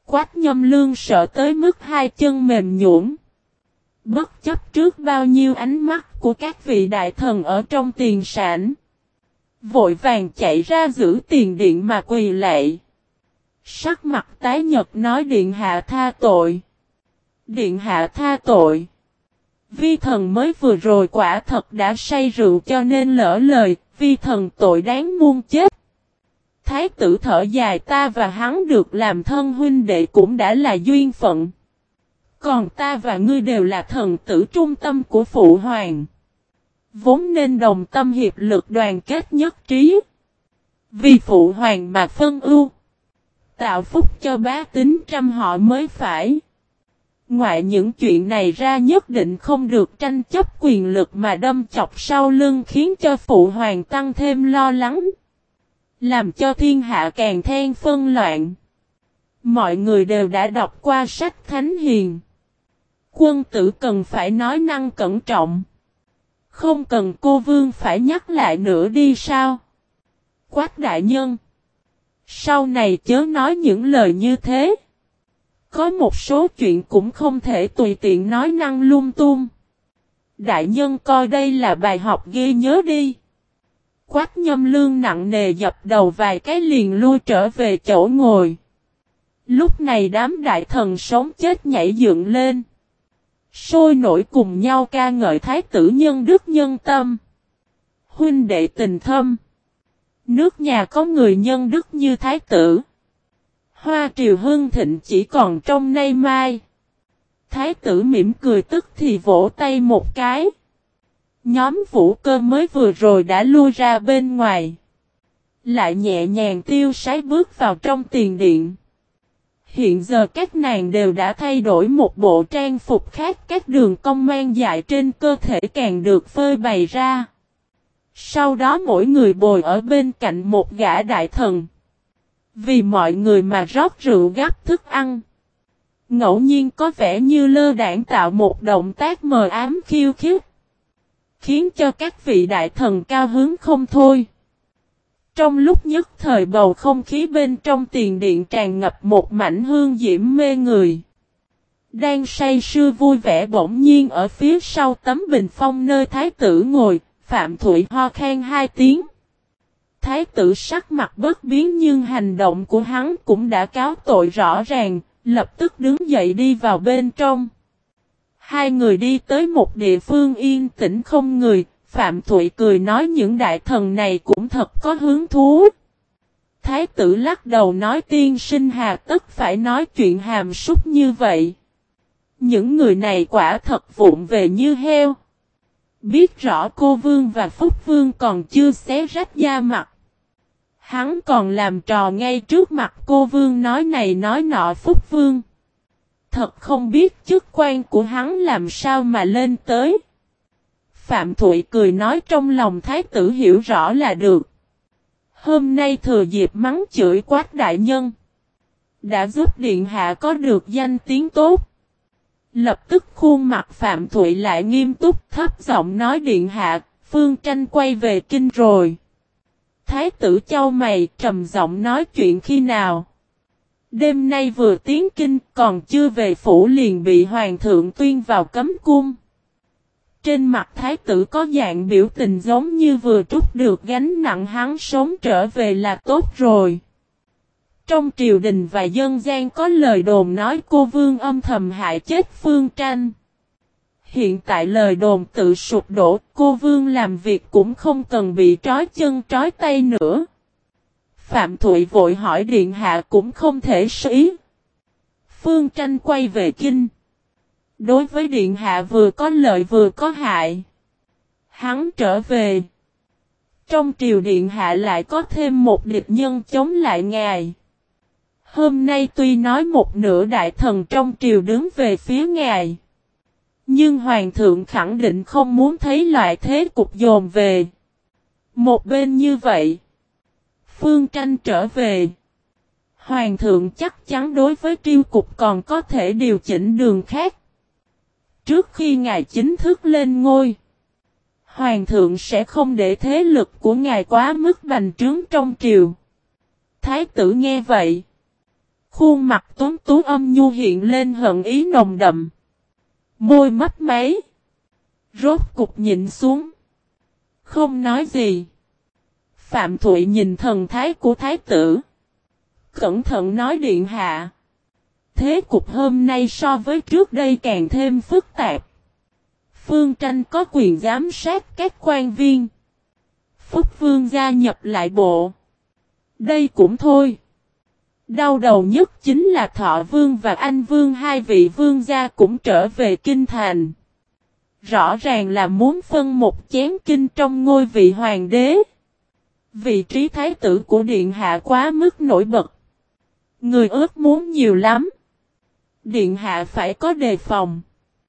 Quách Nhâm Lương sợ tới mức hai chân mềm nhũn. Bất chấp trước bao nhiêu ánh mắt của các vị đại thần ở trong tiền sảnh. Vội vàng chạy ra giữ tiền điện mà quỳ lạy. Sắc mặt tái nhợt nói điện hạ tha tội. Điện hạ tha tội. Vi thần mới vừa rồi quả thật đã say rượu cho nên lỡ lời, vi thần tội đáng muôn chết. Thái tử thở dài ta và hắn được làm thân huynh đệ cũng đã là duyên phận. Còn ta và ngươi đều là thần tử trung tâm của phụ hoàng. Vốn nên đồng tâm hiệp lực đoàn kết nhất trí. Vì phụ hoàng mà phân ưu. Tạo phúc cho bá tính trăm họ mới phải. Ngoại những chuyện này ra nhất định không được tranh chấp quyền lực mà đâm chọc sau lưng khiến cho phụ hoàng tăng thêm lo lắng. Làm cho thiên hạ càng thêm phân loạn. Mọi người đều đã đọc qua sách Thánh Hiền. Quân tử cần phải nói năng cẩn trọng. Không cần cô vương phải nhắc lại nữa đi sao? Quách đại nhân. Sau này chớ nói những lời như thế. Có một số chuyện cũng không thể tùy tiện nói năng lung tung. Đại nhân coi đây là bài học ghi nhớ đi. Quách Nhâm Lương nặng nề dập đầu vài cái liền lui trở về chỗ ngồi. Lúc này đám đại thần sống chết nhảy dựng lên. Sôi nổi cùng nhau ca ngợi thái tử nhân đức nhân tâm. Huynh đệ tình thâm. Nước nhà có người nhân đức như thái tử. Hoa triều hưng thịnh chỉ còn trong nay mai. Thái tử mỉm cười tức thì vỗ tay một cái. Nhóm Vũ Cơ mới vừa rồi đã lui ra bên ngoài. Lại nhẹ nhàng tiêu sái bước vào trong tiền điện. Hiện giờ các nàng đều đã thay đổi một bộ trang phục khác, các đường cong mang dại trên cơ thể càng được phơi bày ra. Sau đó mỗi người bồi ở bên cạnh một gã đại thần. Vì mọi người mà rót rượu gắp thức ăn. Ngẫu nhiên có vẻ như lơ đãng tạo một động tác mờ ám khiêu khích. Khiến cho các vị đại thần cao hứng không thôi. Trong lúc nhất thời bầu không khí bên trong tiền điện tràn ngập một mảnh hương diễm mê người. Đang say sưa vui vẻ bỗng nhiên ở phía sau tấm bình phong nơi thái tử ngồi, Phạm Thụy ho khan hai tiếng. Thái tử sắc mặt bất biến nhưng hành động của hắn cũng đã cáo tội rõ ràng, lập tức đứng dậy đi vào bên trong. Hai người đi tới một địa phương yên tĩnh không người, Phạm Thụy cười nói những đại thần này cũng thật có hứng thú. Thái tử lắc đầu nói tiên sinh hà tất phải nói chuyện hàm súc như vậy. Những người này quả thật vụng về như heo. Biết rõ cô vương và phúc vương còn chưa xé rách da mặt. Hắn còn làm trò ngay trước mặt cô vương nói này nói nọ phúc vương. Thật không biết chức quan của hắn làm sao mà lên tới. Phạm Thụy cười nói trong lòng thái tử hiểu rõ là được. Hôm nay thừa dịp mắng chửi Quách đại nhân. Đã giúp điện hạ có được danh tiếng tốt. Lập tức khuôn mặt Phạm Thụy lại nghiêm túc thấp giọng nói điện hạ, Phương Tranh quay về kinh rồi. Thái tử chau mày trầm giọng nói chuyện khi nào. Đêm nay vừa tiến kinh còn chưa về phủ liền bị hoàng thượng tuyên vào cấm cung. Trên mặt thái tử có dạng biểu tình giống như vừa trút được gánh nặng hắn sống trở về là tốt rồi. Trong triều đình và dân gian có lời đồn nói cô vương âm thầm hại chết Phương Tranh. Hiện tại lời đồn tự sụp đổ, cô vương làm việc cũng không cần bị trói chân trói tay nữa. Phạm Thụy vội hỏi điện hạ cũng không thể ý. Phương Tranh quay về kinh. Đối với điện hạ vừa có lợi vừa có hại. Hắn trở về. Trong triều điện hạ lại có thêm một địch nhân chống lại ngài. Hôm nay tuy nói một nửa đại thần trong triều đứng về phía ngài. Nhưng hoàng thượng khẳng định không muốn thấy loại thế cục dồn về. Một bên như vậy. Phương Tranh trở về. Hoàng thượng chắc chắn đối với triều cục còn có thể điều chỉnh đường khác. Trước khi ngài chính thức lên ngôi. Hoàng thượng sẽ không để thế lực của ngài quá mức bành trướng trong triều. Thái tử nghe vậy. Khuôn mặt tuấn tú âm nhu hiện lên hận ý nồng đậm. Môi mấp máy. Rốt cục nhịn xuống. Không nói gì. Phạm Thụy nhìn thần thái của thái tử. Cẩn thận nói điện hạ. Thế cục hôm nay so với trước đây càng thêm phức tạp. Phương Tranh có quyền giám sát các quan viên. Phúc Vương gia nhập lại bộ. Đây cũng thôi. Đau đầu nhất chính là Thọ Vương và Anh Vương, hai vị vương gia cũng trở về kinh thành. Rõ ràng là muốn phân một chén kinh trong ngôi vị hoàng đế. Vị trí thái tử của điện hạ quá mức nổi bật. Người ước muốn nhiều lắm. Điện hạ phải có đề phòng.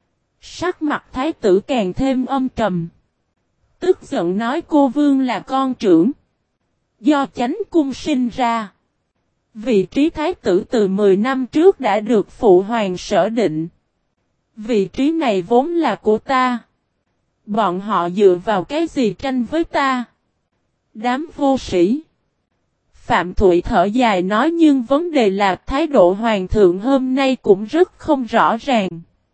Sắc mặt thái tử càng thêm âm trầm. Tức giận nói cô vương là con trưởng. Do chánh cung sinh ra. Vị trí thái tử từ 10 năm trước đã được phụ hoàng sở định. Vị trí này vốn là của ta. Bọn họ dựa vào cái gì tranh với ta? Đám vô sĩ. Phạm Thụy thở dài nói, nhưng vấn đề là thái độ hoàng thượng hôm nay cũng rất không rõ ràng.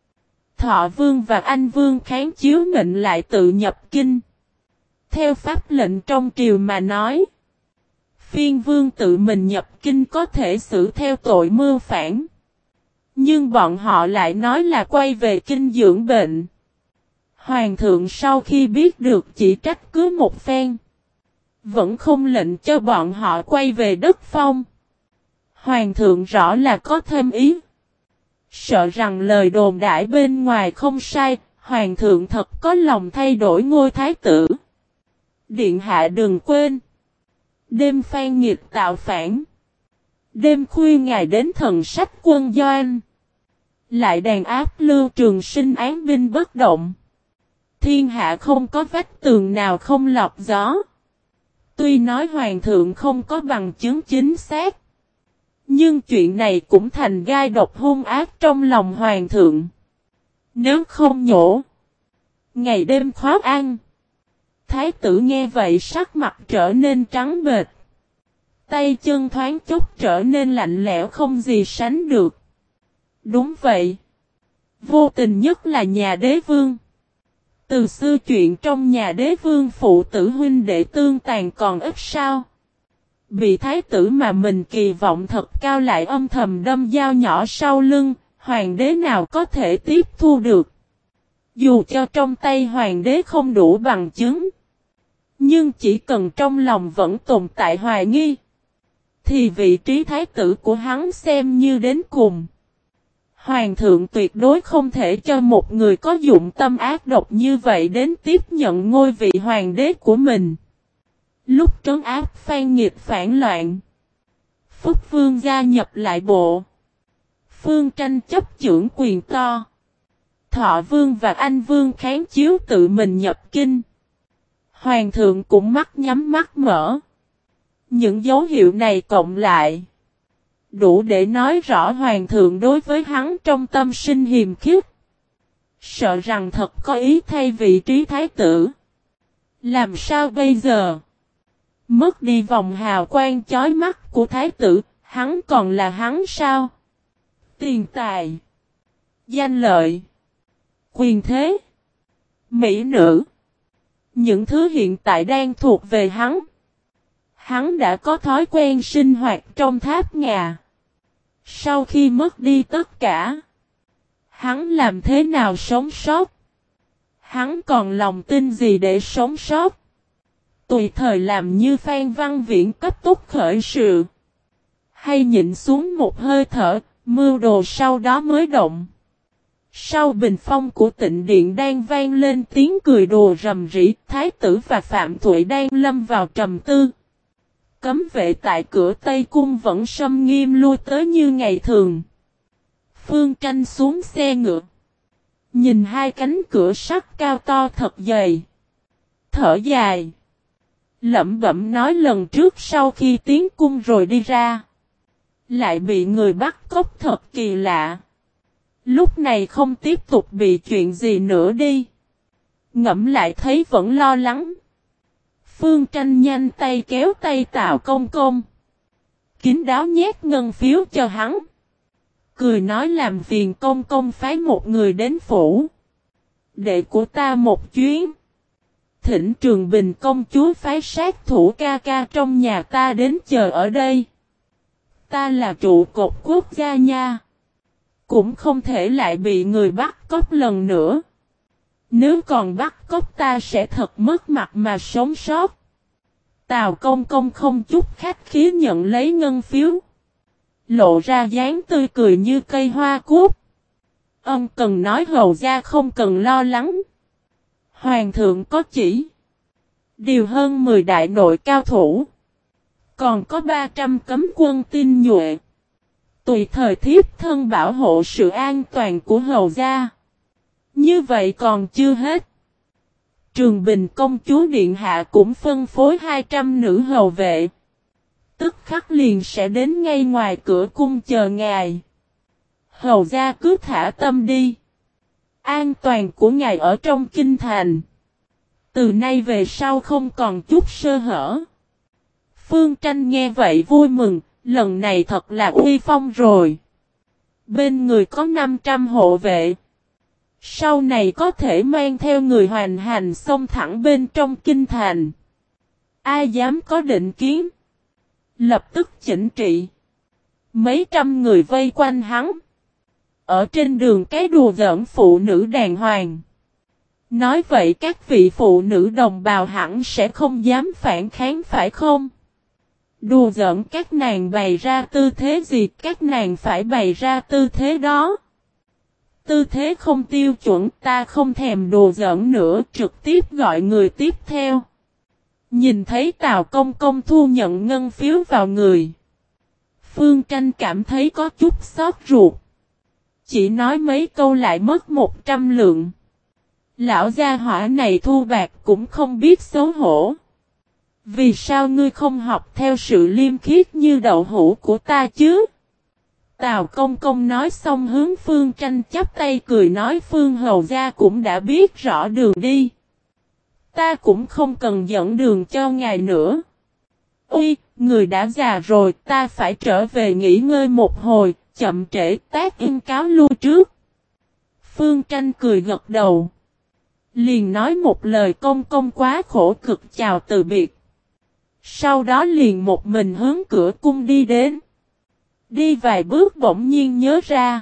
Thọ Vương và Anh Vương kháng chiếu mệnh lại tự nhập kinh. Theo pháp lệnh trong triều mà nói, Phiên Vương tự mình nhập kinh có thể xử theo tội mưu phản. Nhưng bọn họ lại nói là quay về kinh dưỡng bệnh. Hoàng thượng sau khi biết được chỉ trách cứ một phen. Vẫn không lệnh cho bọn họ quay về đất phong. Hoàng thượng rõ là có thêm ý. Sợ rằng lời đồn đại bên ngoài không sai, hoàng thượng thật có lòng thay đổi ngôi thái tử. Điện hạ đừng quên. Đêm Phan Nghiệt tạo phản. Đêm khuya ngài đến thần sách quân doanh. Lại đàn áp Lưu Trường Sinh án binh bất động. Thiên hạ không có vách tường nào không lọt gió. Tuy nói hoàng thượng không có bằng chứng chính xác. Nhưng chuyện này cũng thành gai độc hung ác trong lòng hoàng thượng. Nếu không nhổ. Ngày đêm khó ăn. Thái tử nghe vậy sắc mặt trở nên trắng bệch. Tay chân thoáng chốc trở nên lạnh lẽo không gì sánh được. Đúng vậy. Vô tình nhất là nhà đế vương. Từ xưa chuyện trong nhà đế vương phụ tử huynh đệ tương tàn còn ít sao. Bị thái tử mà mình kỳ vọng thật cao lại âm thầm đâm dao nhỏ sau lưng, hoàng đế nào có thể tiếp thu được. Dù cho trong tay hoàng đế không đủ bằng chứng. Nhưng chỉ cần trong lòng vẫn tồn tại hoài nghi. Thì vị trí thái tử của hắn xem như đến cùng. Hoàng thượng tuyệt đối không thể cho một người có dụng tâm ác độc như vậy đến tiếp nhận ngôi vị hoàng đế của mình. Lúc trấn áp Phan Nghiệt phản loạn, Phúc Vương gia nhập lại bộ. Phương Tranh chấp chưởng quyền to. Thọ Vương và Anh Vương kháng chiếu tự mình nhập kinh. Hoàng thượng cũng mắt nhắm mắt mở. Những dấu hiệu này cộng lại đủ để nói rõ hoàng thượng đối với hắn trong tâm sinh hiềm khích. Sợ rằng thật có ý thay vị trí thái tử. Làm sao bây giờ? Mất đi vòng hào quang chói mắt của thái tử, hắn còn là hắn sao? Tiền tài, danh lợi, quyền thế, mỹ nữ. Những thứ hiện tại đang thuộc về hắn. Hắn đã có thói quen sinh hoạt trong tháp ngà. Sau khi mất đi tất cả, hắn làm thế nào sống sót? Hắn còn lòng tin gì để sống sót? Tùy thời làm như Phan Văn Viễn cấp tốc khởi sự. Hay nhịn xuống một hơi thở, mưu đồ sau đó mới động. Sau bình phong của Tịnh Điện đang vang lên tiếng cười đùa rầm rĩ, thái tử và Phạm Thụy đang lâm vào trầm tư. Cấm vệ tại cửa Tây Cung vẫn xâm nghiêm lui tới như ngày thường. Phương Tranh xuống xe ngựa. Nhìn hai cánh cửa sắt cao to thật dày. Thở dài. Lẩm bẩm nói lần trước sau khi tiến cung rồi đi ra. Lại bị người bắt cóc thật kỳ lạ. Lúc này không tiếp tục bị chuyện gì nữa đi. Ngẫm lại thấy vẫn lo lắng. Phương Tranh nhanh tay kéo tay Tào Công Công. kín đáo nhét ngân phiếu cho hắn. Cười nói làm phiền công công phái một người đến phủ. Đệ của ta một chuyến. Thỉnh Trường Bình công chúa phái sát thủ ca ca trong nhà ta đến chờ ở đây. Ta là trụ cột quốc gia nha. Cũng không thể lại bị người bắt cóc lần nữa. Nếu còn bắt cóc ta sẽ thật mất mặt mà sống sót. Tào công công không chút khách khí nhận lấy ngân phiếu. Lộ ra dáng tươi cười như cây hoa cúc. Ân cần nói hầu gia không cần lo lắng. Hoàng thượng có chỉ. Điều hơn 10 đại nội cao thủ. Còn có 300 cấm quân tinh nhuệ. Tùy thời thiếp thân bảo hộ sự an toàn của hầu gia. Như vậy còn chưa hết. Trường Bình công chúa điện hạ cũng phân phối 200 nữ hầu vệ. Tức khắc liền sẽ đến ngay ngoài cửa cung chờ ngài. Hầu gia cứ thả tâm đi. An toàn của ngài ở trong kinh thành. Từ nay về sau không còn chút sơ hở. Phương Tranh nghe vậy vui mừng, lần này thật là uy phong rồi. Bên người có 500 hộ vệ. Sau này có thể mang theo người hoành hành xông thẳng bên trong kinh thành. Ai dám có định kiến. Lập tức chỉnh trị. Mấy trăm người vây quanh hắn. Ở trên đường cái đùa giỡn phụ nữ đàng hoàng. Nói vậy các vị phụ nữ đồng bào hẳn sẽ không dám phản kháng phải không? Đùa giỡn các nàng bày ra tư thế gì các nàng phải bày ra tư thế đó. Tư thế không tiêu chuẩn ta không thèm đùa giỡn nữa trực tiếp gọi người tiếp theo. Nhìn thấy Tào công công thu nhận ngân phiếu vào người. Phương Tranh cảm thấy có chút xót ruột. Chỉ nói mấy câu lại mất 100 lượng. Lão gia hỏa này thu bạc cũng không biết xấu hổ. Vì sao ngươi không học theo sự liêm khiết như đậu hũ của ta chứ? Tào công công nói xong hướng Phương Tranh chắp tay cười nói Phương hầu gia cũng đã biết rõ đường đi. Ta cũng không cần dẫn đường cho ngài nữa. Ui, người đã già rồi ta phải trở về nghỉ ngơi một hồi, chậm trễ tác in cáo lui trước. Phương Tranh cười gật đầu. Liền nói một lời công công quá khổ cực chào từ biệt. Sau đó liền một mình hướng cửa cung đi đến. Đi vài bước bỗng nhiên nhớ ra.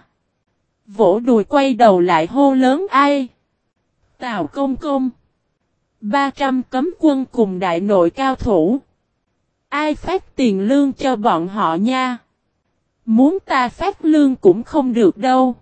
Vỗ đùi quay đầu lại hô lớn ai? Tào công công. 300 cấm quân cùng đại nội cao thủ. Ai phát tiền lương cho bọn họ nha? Muốn ta phát lương cũng không được đâu.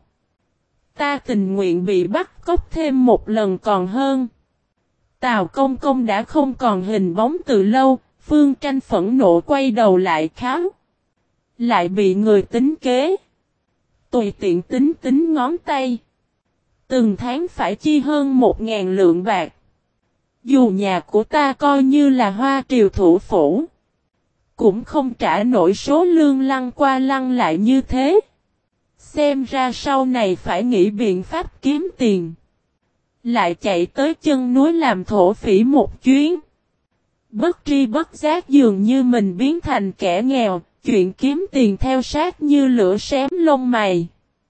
Ta tình nguyện bị bắt cóc thêm một lần còn hơn. Tào công công đã không còn hình bóng từ lâu. Phương Tranh phẫn nộ quay đầu lại kháo. Lại bị người tính kế. Tùy tiện tính ngón tay. Từng tháng phải chi hơn 1.000 lượng bạc. Dù nhà của ta coi như là Hoa Triều thủ phủ. Cũng không trả nổi số lương lăn qua lăn lại như thế. Xem ra sau này phải nghĩ biện pháp kiếm tiền. Lại chạy tới chân núi làm thổ phỉ một chuyến. Bất tri bất giác dường như mình biến thành kẻ nghèo, chuyện kiếm tiền theo sát như lửa xém lông mày.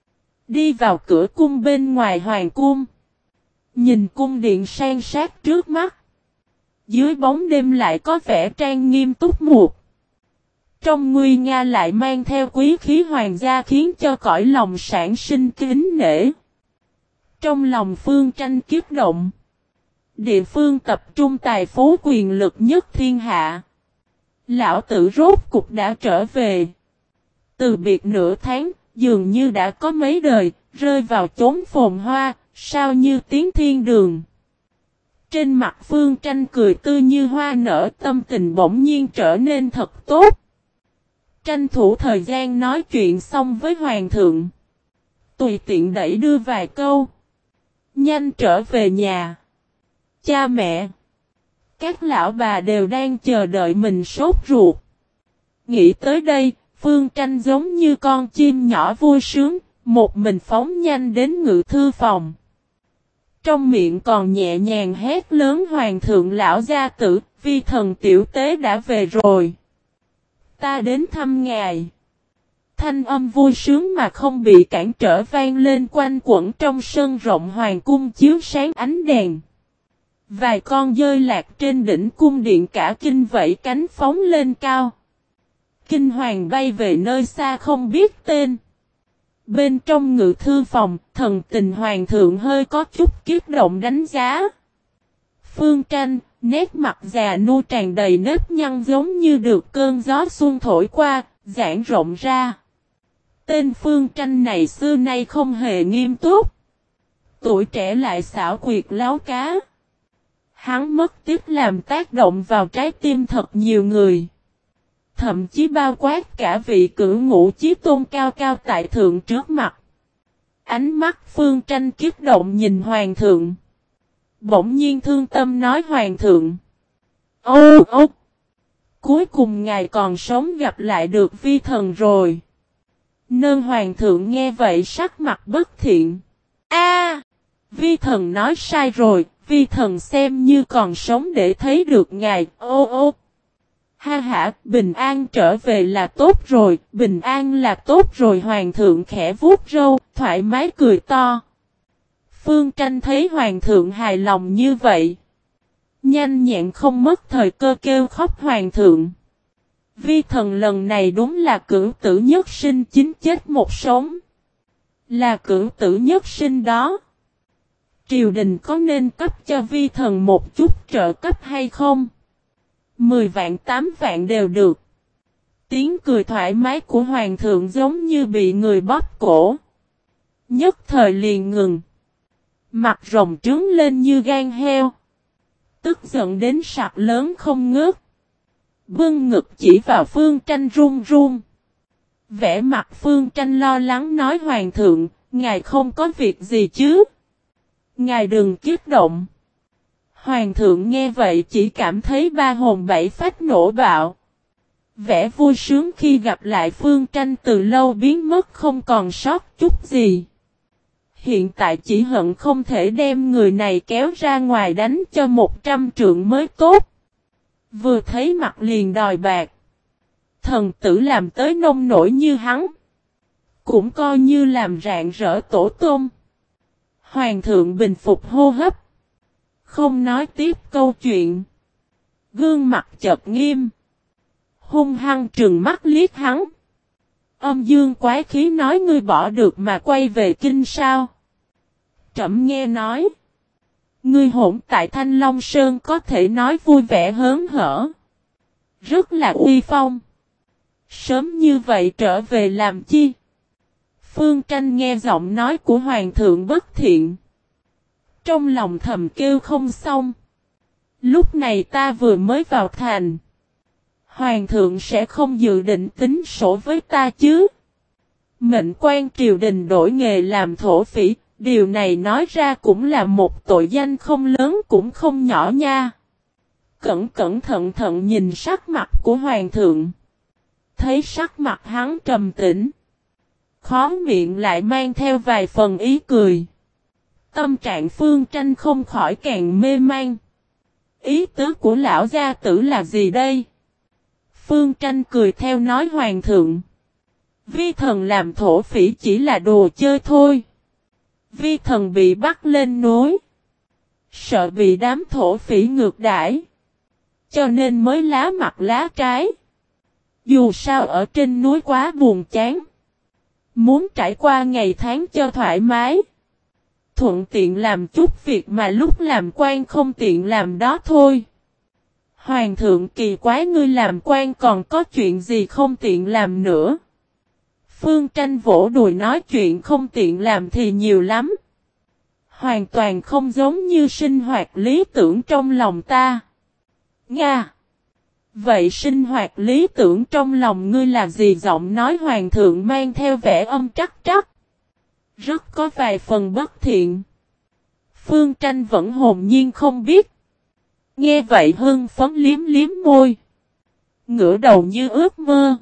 Đi vào cửa cung bên ngoài hoàng cung. Nhìn cung điện san sát trước mắt. Dưới bóng đêm lại có vẻ trang nghiêm túc mục. Trong nguy nga lại mang theo quý khí hoàng gia khiến cho cõi lòng sản sinh kính nể. Trong lòng Phương Tranh kiếp động. Địa phương tập trung tài phú quyền lực nhất thiên hạ. Lão tử rốt cục đã trở về. Từ biệt nửa tháng, dường như đã có mấy đời, rơi vào chốn phồn hoa, sao như tiếng thiên đường. Trên mặt Phương Tranh cười tươi như hoa nở tâm tình bỗng nhiên trở nên thật tốt. Tranh thủ thời gian nói chuyện xong với hoàng thượng. Tùy tiện đẩy đưa vài câu. Nhanh trở về nhà. Cha mẹ. Các lão bà đều đang chờ đợi mình sốt ruột. Nghĩ tới đây, Phương Tranh giống như con chim nhỏ vui sướng, một mình phóng nhanh đến ngự thư phòng. Trong miệng còn nhẹ nhàng hét lớn hoàng thượng lão gia tử, vi thần tiểu tế đã về rồi. Ta đến thăm ngài. Thanh âm vui sướng mà không bị cản trở vang lên quanh quẩn trong sân rộng hoàng cung chiếu sáng ánh đèn. Vài con dơi lạc trên đỉnh cung điện cả kinh vẫy cánh phóng lên cao. Kinh hoàng bay về nơi xa không biết tên. Bên trong ngự thư phòng, thần tình hoàng thượng hơi có chút kiếp động đánh giá. Phương Tranh, nét mặt già nua tràn đầy nếp nhăn giống như được cơn gió xuân thổi qua, giãn rộng ra. Tên Phương Tranh này xưa nay không hề nghiêm túc. Tuổi trẻ lại xảo quyệt láo cá. Hắn mất tiếc làm tác động vào trái tim thật nhiều người. Thậm chí bao quát cả vị cửu ngũ chí tôn cao cao tại thượng trước mặt. Ánh mắt Phương Tranh kiếp động nhìn hoàng thượng. Bỗng nhiên thương tâm nói hoàng thượng. Ô ô! Cuối cùng ngài còn sống gặp lại được vi thần rồi. Nơn hoàng thượng nghe vậy sắc mặt bất thiện. A, vi thần nói sai rồi, vi thần xem như còn sống để thấy được ngài. Ô ô! Ha ha, bình an trở về là tốt rồi, bình an là tốt rồi hoàng thượng khẽ vuốt râu, thoải mái cười to. Phương Tranh thấy hoàng thượng hài lòng như vậy. Nhanh nhẹn không mất thời cơ kêu khóc hoàng thượng. Vi thần lần này đúng là cửu tử nhất sinh chính chết một sống. Là cửu tử nhất sinh đó. Triều đình có nên cấp cho vi thần một chút trợ cấp hay không? 10 vạn 8 vạn đều được. Tiếng cười thoải mái của hoàng thượng giống như bị người bóp cổ. Nhất thời liền ngừng. Mặt rồng trướng lên như gan heo. Tức giận đến sặc lớn không ngớt. Bưng ngực chỉ vào Phương Tranh run run. Vẻ mặt Phương Tranh lo lắng nói hoàng thượng, ngài không có việc gì chứ? Ngài đừng kích động. Hoàng thượng nghe vậy chỉ cảm thấy ba hồn bảy phách nổ bạo. Vẻ vui sướng khi gặp lại Phương Tranh từ lâu biến mất không còn sót chút gì. Hiện tại chỉ hận không thể đem người này kéo ra ngoài đánh cho 100 trượng mới tốt. Vừa thấy mặt liền đòi bạc. Thần tử làm tới nông nổi như hắn. Cũng coi như làm rạng rỡ tổ tông. Hoàng thượng bình phục hô hấp. Không nói tiếp câu chuyện. Gương mặt chợt nghiêm. Hung hăng trừng mắt liếc hắn. Âm dương quái khí nói ngươi bỏ được mà quay về kinh sao. Trẫm nghe nói. Ngươi hỗn tại Thanh Long Sơn có thể nói vui vẻ hớn hở. Rất là uy phong. Sớm như vậy trở về làm chi? Phương Tranh nghe giọng nói của hoàng thượng bất thiện. Trong lòng thầm kêu không xong. Lúc này ta vừa mới vào thành. Hoàng thượng sẽ không dự định tính sổ với ta chứ. Mệnh quan triều đình đổi nghề làm thổ phỉ. Điều này nói ra cũng là một tội danh không lớn cũng không nhỏ nha. Cẩn thận nhìn sắc mặt của hoàng thượng. Thấy sắc mặt hắn trầm tĩnh. Khó miệng lại mang theo vài phần ý cười. Tâm trạng Phương Tranh không khỏi càng mê man. Ý tứ của lão gia tử là gì đây? Phương Tranh cười theo nói hoàng thượng. Vi thần làm thổ phỉ chỉ là đồ chơi thôi. Vi thần bị bắt lên núi. Sợ bị đám thổ phỉ ngược đãi. Cho nên mới lá mặt lá trái. Dù sao ở trên núi quá buồn chán. Muốn trải qua ngày tháng cho thoải mái. Thuận tiện làm chút việc mà lúc làm quan không tiện làm đó thôi. Hoàng thượng kỳ quái ngươi làm quan còn có chuyện gì không tiện làm nữa. Phương Tranh vỗ đùi nói chuyện không tiện làm thì nhiều lắm. Hoàn toàn không giống như sinh hoạt lý tưởng trong lòng ta. Nga. Vậy sinh hoạt lý tưởng trong lòng ngươi là gì? Giọng nói hoàng thượng mang theo vẻ âm trắc trắc. Rất có vài phần bất thiện. Phương Tranh vẫn hồn nhiên không biết. Nghe vậy hưng phấn liếm liếm môi. Ngửa đầu như ước mơ.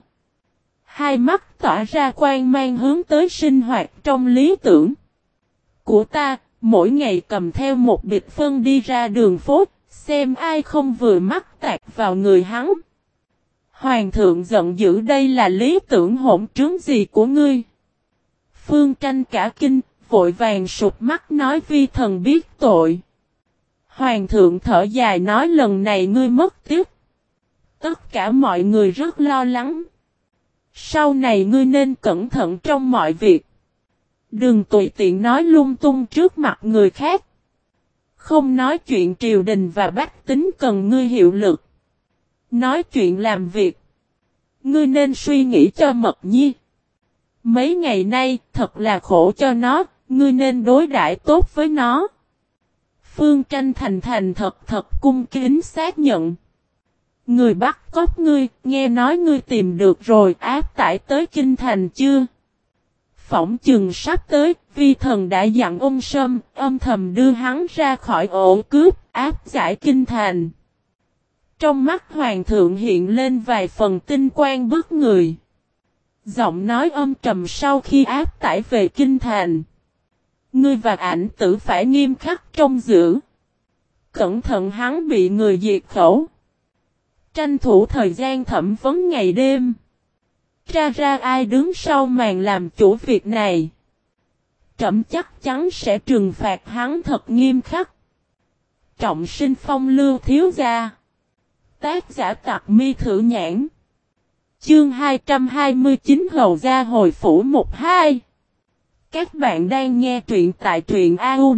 Hai mắt tỏa ra quang mang hướng tới sinh hoạt trong lý tưởng của ta, mỗi ngày cầm theo một bịch phân đi ra đường phố, xem ai không vừa mắt tạt vào người hắn. Hoàng thượng giận dữ, đây là lý tưởng hỗn trướng gì của ngươi? Phương Tranh cả kinh, vội vàng sụp mắt nói vi thần biết tội. Hoàng thượng thở dài nói lần này ngươi mất tiếc. Tất cả mọi người rất lo lắng. Sau này ngươi nên cẩn thận trong mọi việc. Đừng tùy tiện nói lung tung trước mặt người khác. Không nói chuyện triều đình và bách tính cần ngươi hiệu lực. Nói chuyện làm việc. Ngươi nên suy nghĩ cho Mật Nhi. Mấy ngày nay thật là khổ cho nó, ngươi nên đối đãi tốt với nó. Phương Tranh thành thành thật cung kính xác nhận. Người bắt cóc ngươi, nghe nói ngươi tìm được rồi, áp tải tới kinh thành chưa? Phỏng chừng sắp tới, vi thần đã dặn ông Sâm, âm thầm đưa hắn ra khỏi ổ cướp, áp giải kinh thành. Trong mắt hoàng thượng hiện lên vài phần tinh quang bức người. Giọng nói âm trầm sau khi áp tải về kinh thành. Ngươi và ảnh tử phải nghiêm khắc trông giữ. Cẩn thận hắn bị người diệt khẩu. Tranh thủ thời gian thẩm vấn ngày đêm. Tra ra ai đứng sau màn làm chủ việc này. Trẫm chắc chắn sẽ trừng phạt hắn thật nghiêm khắc. Trọng sinh phong lưu thiếu gia. Tác giả Tặc Mi Thử Nhãn. Chương 229 Hầu gia hồi phủ 12. Các bạn đang nghe truyện tại truyện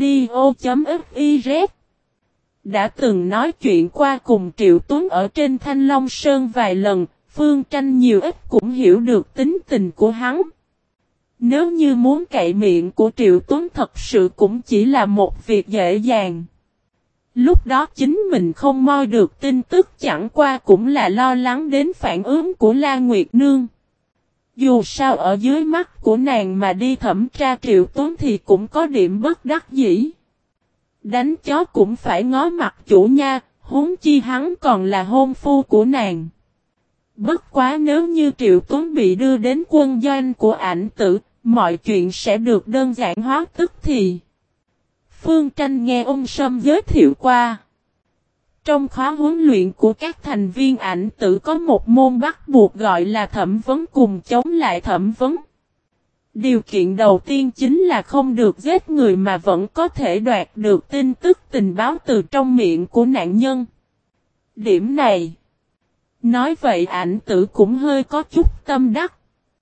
audio.fiz. Đã từng nói chuyện qua cùng Triệu Tuấn ở trên Thanh Long Sơn vài lần, Phương Tranh nhiều ít cũng hiểu được tính tình của hắn. Nếu như muốn cậy miệng của Triệu Tuấn thật sự cũng chỉ là một việc dễ dàng. Lúc đó chính mình không moi được tin tức chẳng qua cũng là lo lắng đến phản ứng của La Nguyệt Nương. Dù sao ở dưới mắt của nàng mà đi thẩm tra Triệu Tuấn thì cũng có điểm bất đắc dĩ. Đánh chó cũng phải ngó mặt chủ nha, huống chi hắn còn là hôn phu của nàng. Bất quá nếu như Triệu Tuấn bị đưa đến quân doanh của ảnh tử, mọi chuyện sẽ được đơn giản hóa tức thì. Phương Tranh nghe ông Sâm giới thiệu qua. Trong khóa huấn luyện của các thành viên ảnh tử có một môn bắt buộc gọi là thẩm vấn cùng chống lại thẩm vấn. Điều kiện đầu tiên chính là không được giết người mà vẫn có thể đoạt được tin tức tình báo từ trong miệng của nạn nhân. Điểm này, nói vậy ảnh tử cũng hơi có chút tâm đắc.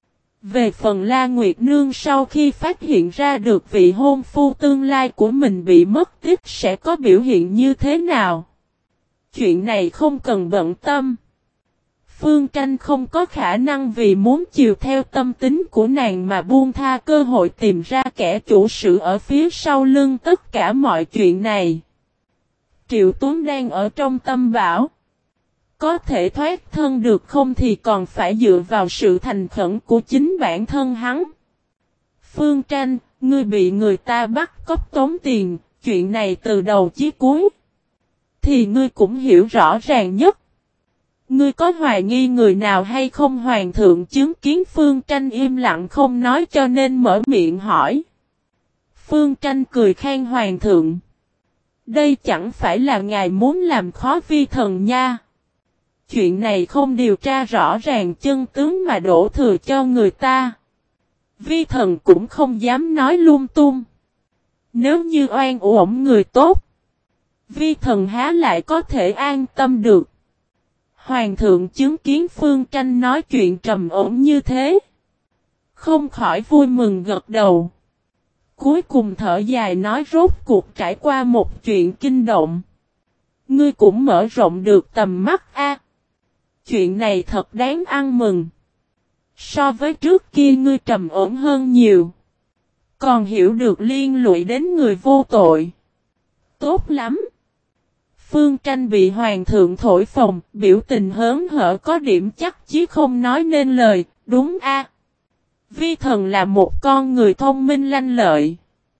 Về phần La Nguyệt Nương sau khi phát hiện ra được vị hôn phu tương lai của mình bị mất tích sẽ có biểu hiện như thế nào? Chuyện này không cần bận tâm. Phương Tranh không có khả năng vì muốn chiều theo tâm tính của nàng mà buông tha cơ hội tìm ra kẻ chủ sự ở phía sau lưng tất cả mọi chuyện này. Triệu Tuấn đang ở trong tâm bão. Có thể thoát thân được không thì còn phải dựa vào sự thành khẩn của chính bản thân hắn. Phương Tranh, ngươi bị người ta bắt cóc tống tiền, chuyện này từ đầu chí cuối. Thì ngươi cũng hiểu rõ ràng nhất. Ngươi có hoài nghi người nào hay không? Hoàng thượng chứng kiến Phương Tranh im lặng không nói cho nên mở miệng hỏi. Phương Tranh cười khen hoàng thượng. Đây chẳng phải là ngài muốn làm khó vi thần nha. Chuyện này không điều tra rõ ràng chân tướng mà đổ thừa cho người ta. Vi thần cũng không dám nói lung tung. Nếu như oan uổng người tốt, vi thần há lại có thể an tâm được. Hoàng thượng chứng kiến Phương Tranh nói chuyện trầm ổn như thế, không khỏi vui mừng gật đầu. Cuối cùng thở dài nói rốt cuộc trải qua một chuyện kinh động. Ngươi cũng mở rộng được tầm mắt a. Chuyện này thật đáng ăn mừng. So với trước kia ngươi trầm ổn hơn nhiều. Còn hiểu được liên lụy đến người vô tội. Tốt lắm. Phương Tranh bị hoàng thượng thổi phồng, biểu tình hớn hở có điểm chắc chí không nói nên lời, đúng a. Vi thần là một con người thông minh lanh lợi.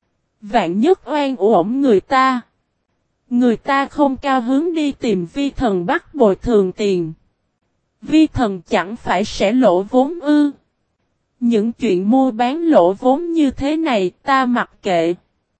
Vạn nhất oan uổng người ta. Người ta không cao hứng đi tìm vi thần bắt bồi thường tiền. Vi thần chẳng phải sẽ lỗ vốn ư. Những chuyện mua bán lỗ vốn như thế này ta mặc kệ.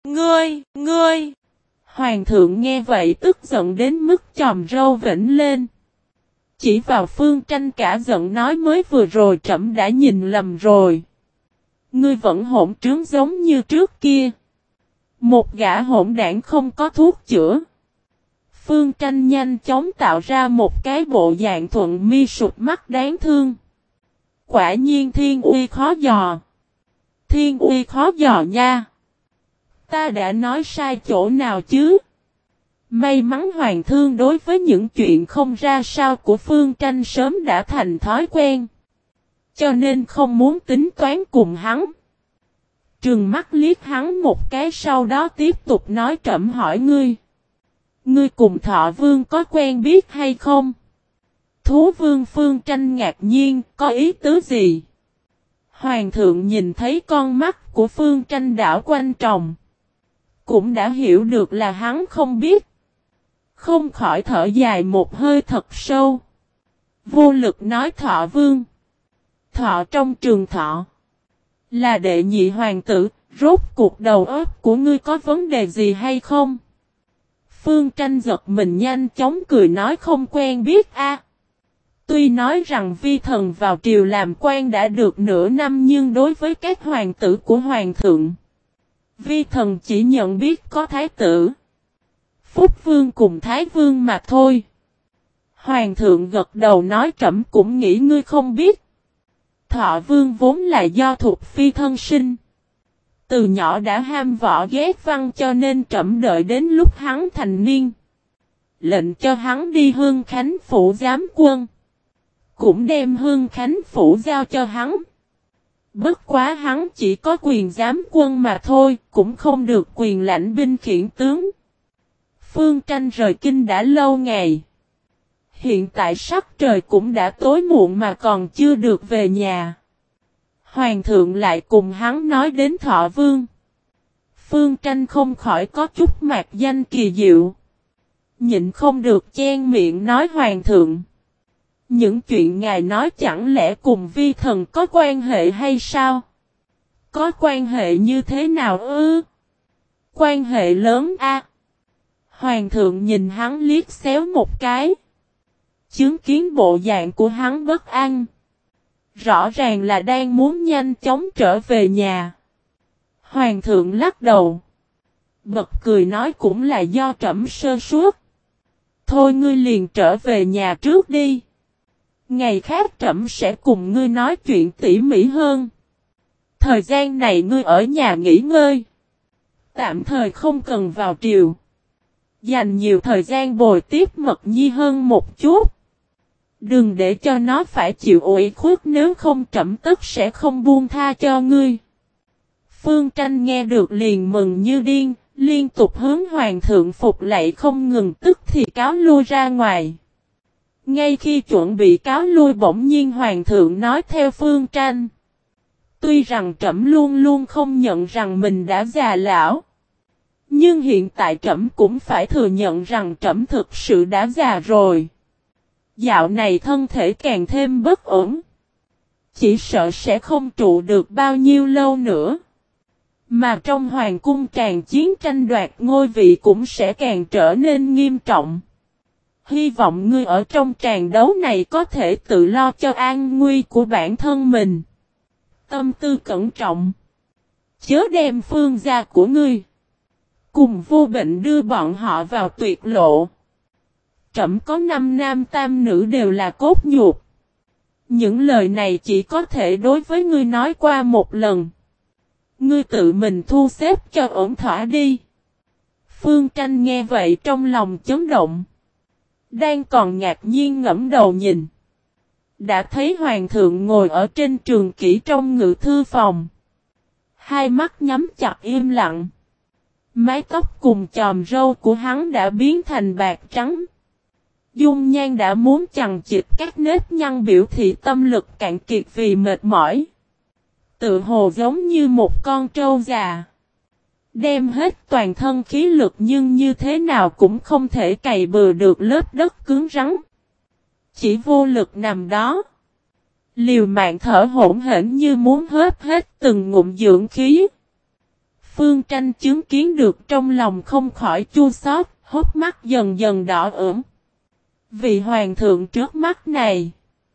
Ngươi! Hoàng thượng nghe vậy tức giận đến mức chòm râu vểnh lên. chỉ vào Phương Tranh cả giận nói mới vừa rồi trẫm đã nhìn lầm rồi. Ngươi vẫn hỗn trướng giống như trước kia. Một gã hỗn đảng không có thuốc chữa. Phương Tranh nhanh chóng tạo ra một cái bộ dạng thuận mi sụp mắt đáng thương. Quả nhiên thiên uy khó dò. Thiên uy khó dò nha. Ta đã nói sai chỗ nào chứ? May mắn Hoàng thương đối với những chuyện không ra sao của Phương Tranh sớm đã thành thói quen. Cho nên không muốn tính toán cùng hắn. Trừng mắt liếc hắn một cái sau đó tiếp tục nói trẫm hỏi ngươi. Ngươi cùng Thọ Vương có quen biết hay không? Thú Vương Phương Tranh ngạc nhiên, có ý tứ gì? Hoàng thượng nhìn thấy con mắt của Phương Tranh đảo quanh tròng. Cũng đã hiểu được là hắn không biết. Không khỏi thở dài một hơi thật sâu. Vô lực nói Thọ Vương. Thọ trong Trường Thọ. Là đệ nhị hoàng tử, rốt cuộc đầu óc của ngươi có vấn đề gì hay không? Phương Tranh giật mình nhanh chóng cười nói không quen biết a. Tuy nói rằng vi thần vào triều làm quan đã được nửa năm nhưng đối với các hoàng tử của hoàng thượng. Vi thần chỉ nhận biết có thái tử. Phúc Vương cùng Thái Vương mà thôi. Hoàng thượng gật đầu nói trẫm cũng nghĩ ngươi không biết. Thọ Vương vốn là do thuộc phi thân sinh. Từ nhỏ đã ham võ ghét văn cho nên trẫm đợi đến lúc hắn thành niên. Lệnh cho hắn đi Hương Khánh phủ giám quân. Cũng đem Hương Khánh phủ giao cho hắn. Bất quá hắn chỉ có quyền giám quân mà thôi, cũng không được quyền lãnh binh khiển tướng. Phương Tranh rời kinh đã lâu ngày. Hiện tại sắc trời cũng đã tối muộn mà còn chưa được về nhà. Hoàng thượng lại cùng hắn nói đến Thọ Vương. Phương Tranh không khỏi có chút mạc danh kỳ diệu. Nhịn không được chen miệng nói Hoàng thượng. Những chuyện ngài nói chẳng lẽ cùng vi thần có quan hệ hay sao? Có quan hệ như thế nào ư? Quan hệ lớn a. Hoàng thượng nhìn hắn liếc xéo một cái. Chứng kiến bộ dạng của hắn bất an. Rõ ràng là đang muốn nhanh chóng trở về nhà. Hoàng thượng lắc đầu. Bật cười nói cũng là do trẫm sơ suất. Thôi ngươi liền trở về nhà trước đi. Ngày khác trẫm sẽ cùng ngươi nói chuyện tỉ mỉ hơn. Thời gian này ngươi ở nhà nghỉ ngơi. Tạm thời không cần vào triều. Dành nhiều thời gian bồi tiếp Mật Nhi hơn một chút. Đừng để cho nó phải chịu ủy khuất nếu không trẫm tức sẽ không buông tha cho ngươi. Phương Tranh nghe được liền mừng như điên, liên tục hướng hoàng thượng phục lạy không ngừng tức thì cáo lui ra ngoài. Ngay khi chuẩn bị cáo lui bỗng nhiên hoàng thượng nói theo Phương Tranh. Tuy rằng trẫm luôn luôn không nhận rằng mình đã già lão. Nhưng hiện tại trẫm cũng phải thừa nhận rằng trẫm thực sự đã già rồi. Dạo này thân thể càng thêm bất ổn. Chỉ sợ sẽ không trụ được bao nhiêu lâu nữa. Mà trong hoàng cung tràn chiến tranh đoạt ngôi vị cũng sẽ càng trở nên nghiêm trọng. Hy vọng ngươi ở trong tràn đấu này có thể tự lo cho an nguy của bản thân mình. Tâm tư cẩn trọng. Chớ đem phương gia của ngươi. Cùng vô bệnh đưa bọn họ vào tuyệt lộ. Trẫm có 5 nam tam nữ đều là cốt nhục. Những lời này chỉ có thể đối với ngươi nói qua một lần. Ngươi tự mình thu xếp cho ổn thỏa đi. Phương Tranh nghe vậy trong lòng chấn động. Đang còn ngạc nhiên ngẫm đầu nhìn. Đã thấy hoàng thượng ngồi ở trên trường kỷ trong ngự thư phòng. Hai mắt nhắm chặt im lặng. Mái tóc cùng chòm râu của hắn đã biến thành bạc trắng. Dung nhan đã muốn chằng chịt các nếp nhăn biểu thị tâm lực cạn kiệt vì mệt mỏi. Tự hồ giống như một con trâu già. Đem hết toàn thân khí lực nhưng như thế nào cũng không thể cày bừa được lớp đất cứng rắn. Chỉ vô lực nằm đó. Liều mạng thở hổn hển như muốn hớp hết từng ngụm dưỡng khí. Phương Tranh chứng kiến được trong lòng không khỏi chua xót, hốc mắt dần dần đỏ ửng. Vị hoàng thượng trước mắt này,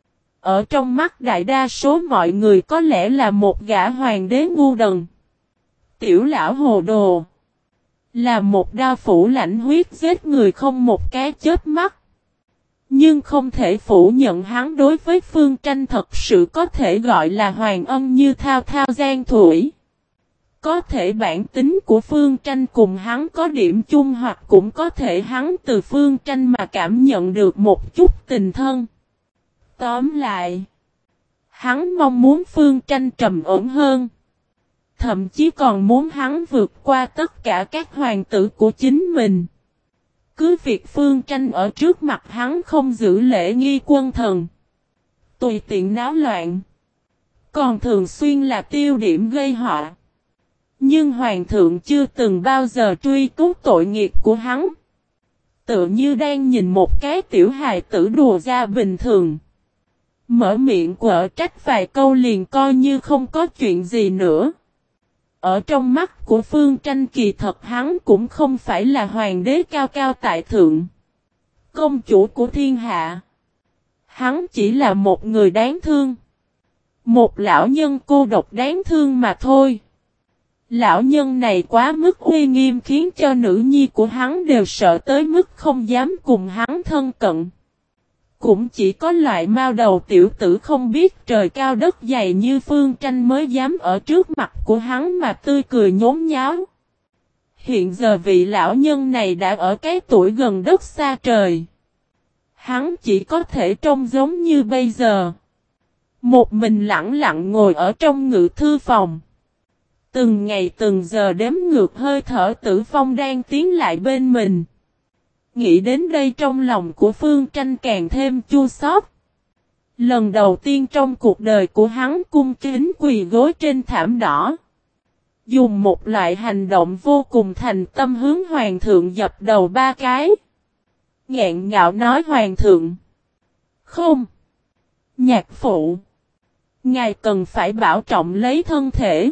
ở trong mắt đại đa số mọi người có lẽ là một gã hoàng đế ngu đần. Tiểu lão hồ đồ. Là một đao phủ lãnh huyết giết người không một cái chớp mắt. Nhưng không thể phủ nhận hắn đối với Phương Tranh thật sự có thể gọi là hoàng ân như thao thao giang thủy. Có thể bản tính của Phương Tranh cùng hắn có điểm chung hoặc cũng có thể hắn từ Phương Tranh mà cảm nhận được một chút tình thân. Tóm lại, hắn mong muốn Phương Tranh trầm ổn hơn. Thậm chí còn muốn hắn vượt qua tất cả các hoàng tử của chính mình. Cứ việc Phương Tranh ở trước mặt hắn không giữ lễ nghi quân thần. Tùy tiện náo loạn. Còn thường xuyên là tiêu điểm gây họa. Nhưng hoàng thượng chưa từng bao giờ truy cứu tội nghiệp của hắn. Tựa như đang nhìn một cái tiểu hài tử đùa ra bình thường. Mở miệng quở trách vài câu liền coi như không có chuyện gì nữa. Ở trong mắt của Phương Tranh kỳ thật hắn cũng không phải là hoàng đế cao cao tại thượng. Công chủ của thiên hạ. Hắn chỉ là một người đáng thương. Một lão nhân cô độc đáng thương mà thôi. Lão nhân này quá mức uy nghiêm khiến cho nữ nhi của hắn đều sợ tới mức không dám cùng hắn thân cận. Cũng chỉ có loại mao đầu tiểu tử không biết trời cao đất dày như Phương Tranh mới dám ở trước mặt của hắn mà tươi cười nhốn nháo. Hiện giờ vị lão nhân này đã ở cái tuổi gần đất xa trời. Hắn chỉ có thể trông giống như bây giờ. Một mình lặng lặng ngồi ở trong ngự thư phòng. Từng ngày từng giờ đếm ngược hơi thở tử vong đang tiến lại bên mình. Nghĩ đến đây trong lòng của Phương Tranh càng thêm chua xót. Lần đầu tiên trong cuộc đời của hắn cung kính quỳ gối trên thảm đỏ. Dùng một loại hành động vô cùng thành tâm hướng hoàng thượng dập đầu 3 cái. Nghẹn ngạo nói hoàng thượng. Không. Nhạc phụ. Ngài cần phải bảo trọng lấy thân thể.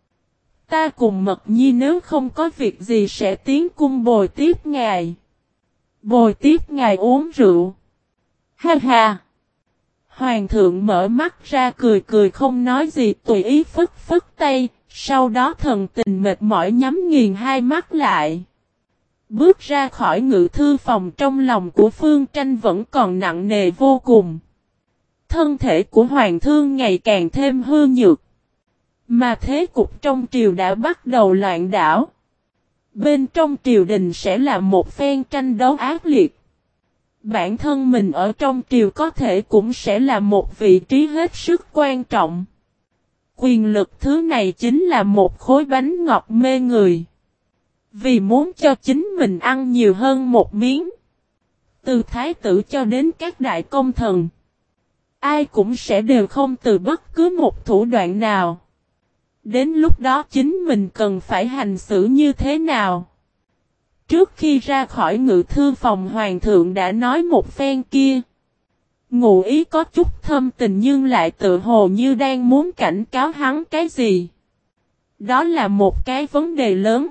Ta cùng Mật Nhi nếu không có việc gì sẽ tiến cung bồi tiếp ngài. Bồi tiếp ngài uống rượu. Ha ha. Hoàng thượng mở mắt ra cười cười không nói gì tùy ý phất phất tay. Sau đó thần tình mệt mỏi nhắm nghiền hai mắt lại. Bước ra khỏi ngự thư phòng trong lòng của Phương Tranh vẫn còn nặng nề vô cùng. Thân thể của hoàng thương ngày càng thêm hư nhược. Mà thế cục trong triều đã bắt đầu loạn đảo. Bên trong triều đình sẽ là một phen tranh đấu ác liệt. Bản thân mình ở trong triều có thể cũng sẽ là một vị trí hết sức quan trọng. Quyền lực thứ này chính là một khối bánh ngọt mê người. Vì muốn cho chính mình ăn nhiều hơn một miếng. Từ thái tử cho đến các đại công thần. Ai cũng sẽ đều không từ bất cứ một thủ đoạn nào. Đến lúc đó chính mình cần phải hành xử như thế nào? Trước khi ra khỏi ngự thư phòng hoàng thượng đã nói một phen kia. Ngụ ý có chút thâm tình nhưng lại tự hồ như đang muốn cảnh cáo hắn cái gì. Đó là một cái vấn đề lớn.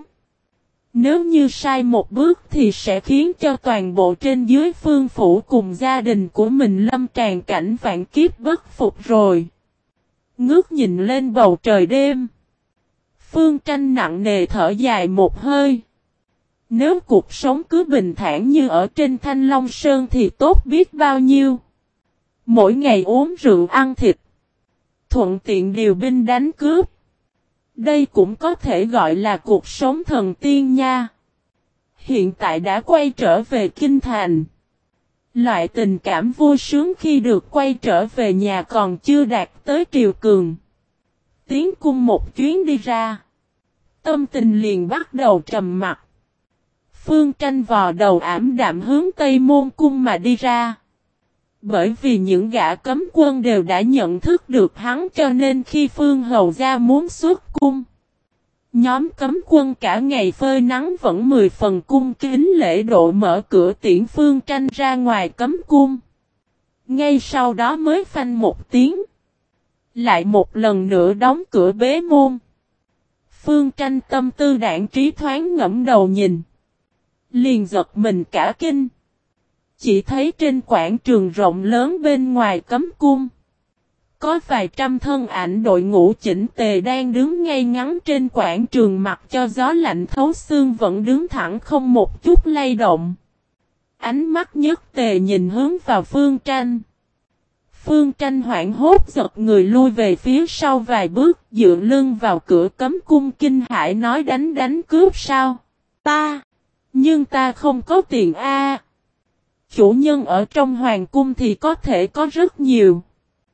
Nếu như sai một bước thì sẽ khiến cho toàn bộ trên dưới phương phủ cùng gia đình của mình lâm tràn cảnh vạn kiếp bất phục rồi. Ngước nhìn lên bầu trời đêm. Phương Tranh nặng nề thở dài một hơi. Nếu cuộc sống cứ bình thản như ở trên Thanh Long Sơn thì tốt biết bao nhiêu. Mỗi ngày uống rượu ăn thịt. Thuận tiện điều binh đánh cướp. Đây cũng có thể gọi là cuộc sống thần tiên nha. Hiện tại đã quay trở về kinh thành. Loại tình cảm vui sướng khi được quay trở về nhà còn chưa đạt tới triều cường. Tiến cung một chuyến đi ra. Tâm tình liền bắt đầu trầm mặc. Phương Tranh vò đầu ảm đạm hướng Tây Môn Cung mà đi ra. Bởi vì những gã cấm quân đều đã nhận thức được hắn cho nên khi Phương Hầu Gia muốn xuất cung. Nhóm cấm quân cả ngày phơi nắng vẫn 10 phần cung kính lễ độ mở cửa tiễn Phương Tranh ra ngoài cấm cung. Ngay sau đó mới phanh một tiếng. Lại một lần nữa đóng cửa bế môn. Phương Tranh tâm tư đãng trí thoáng ngẫm đầu nhìn. Liền giật mình cả kinh. chỉ thấy trên quảng trường rộng lớn bên ngoài cấm cung. Có vài trăm thân ảnh đội ngũ chỉnh tề đang đứng ngay ngắn trên quảng trường, mặc cho gió lạnh thấu xương vẫn đứng thẳng không một chút lay động. Ánh mắt nhất tề nhìn hướng vào Phương Tranh. Phương Tranh hoảng hốt giật người lui về phía sau vài bước, dựa lưng vào cửa cấm cung kinh hãi nói đánh cướp sao? Ta! Nhưng ta không có tiền a. Chủ nhân ở trong hoàng cung thì có thể có rất nhiều.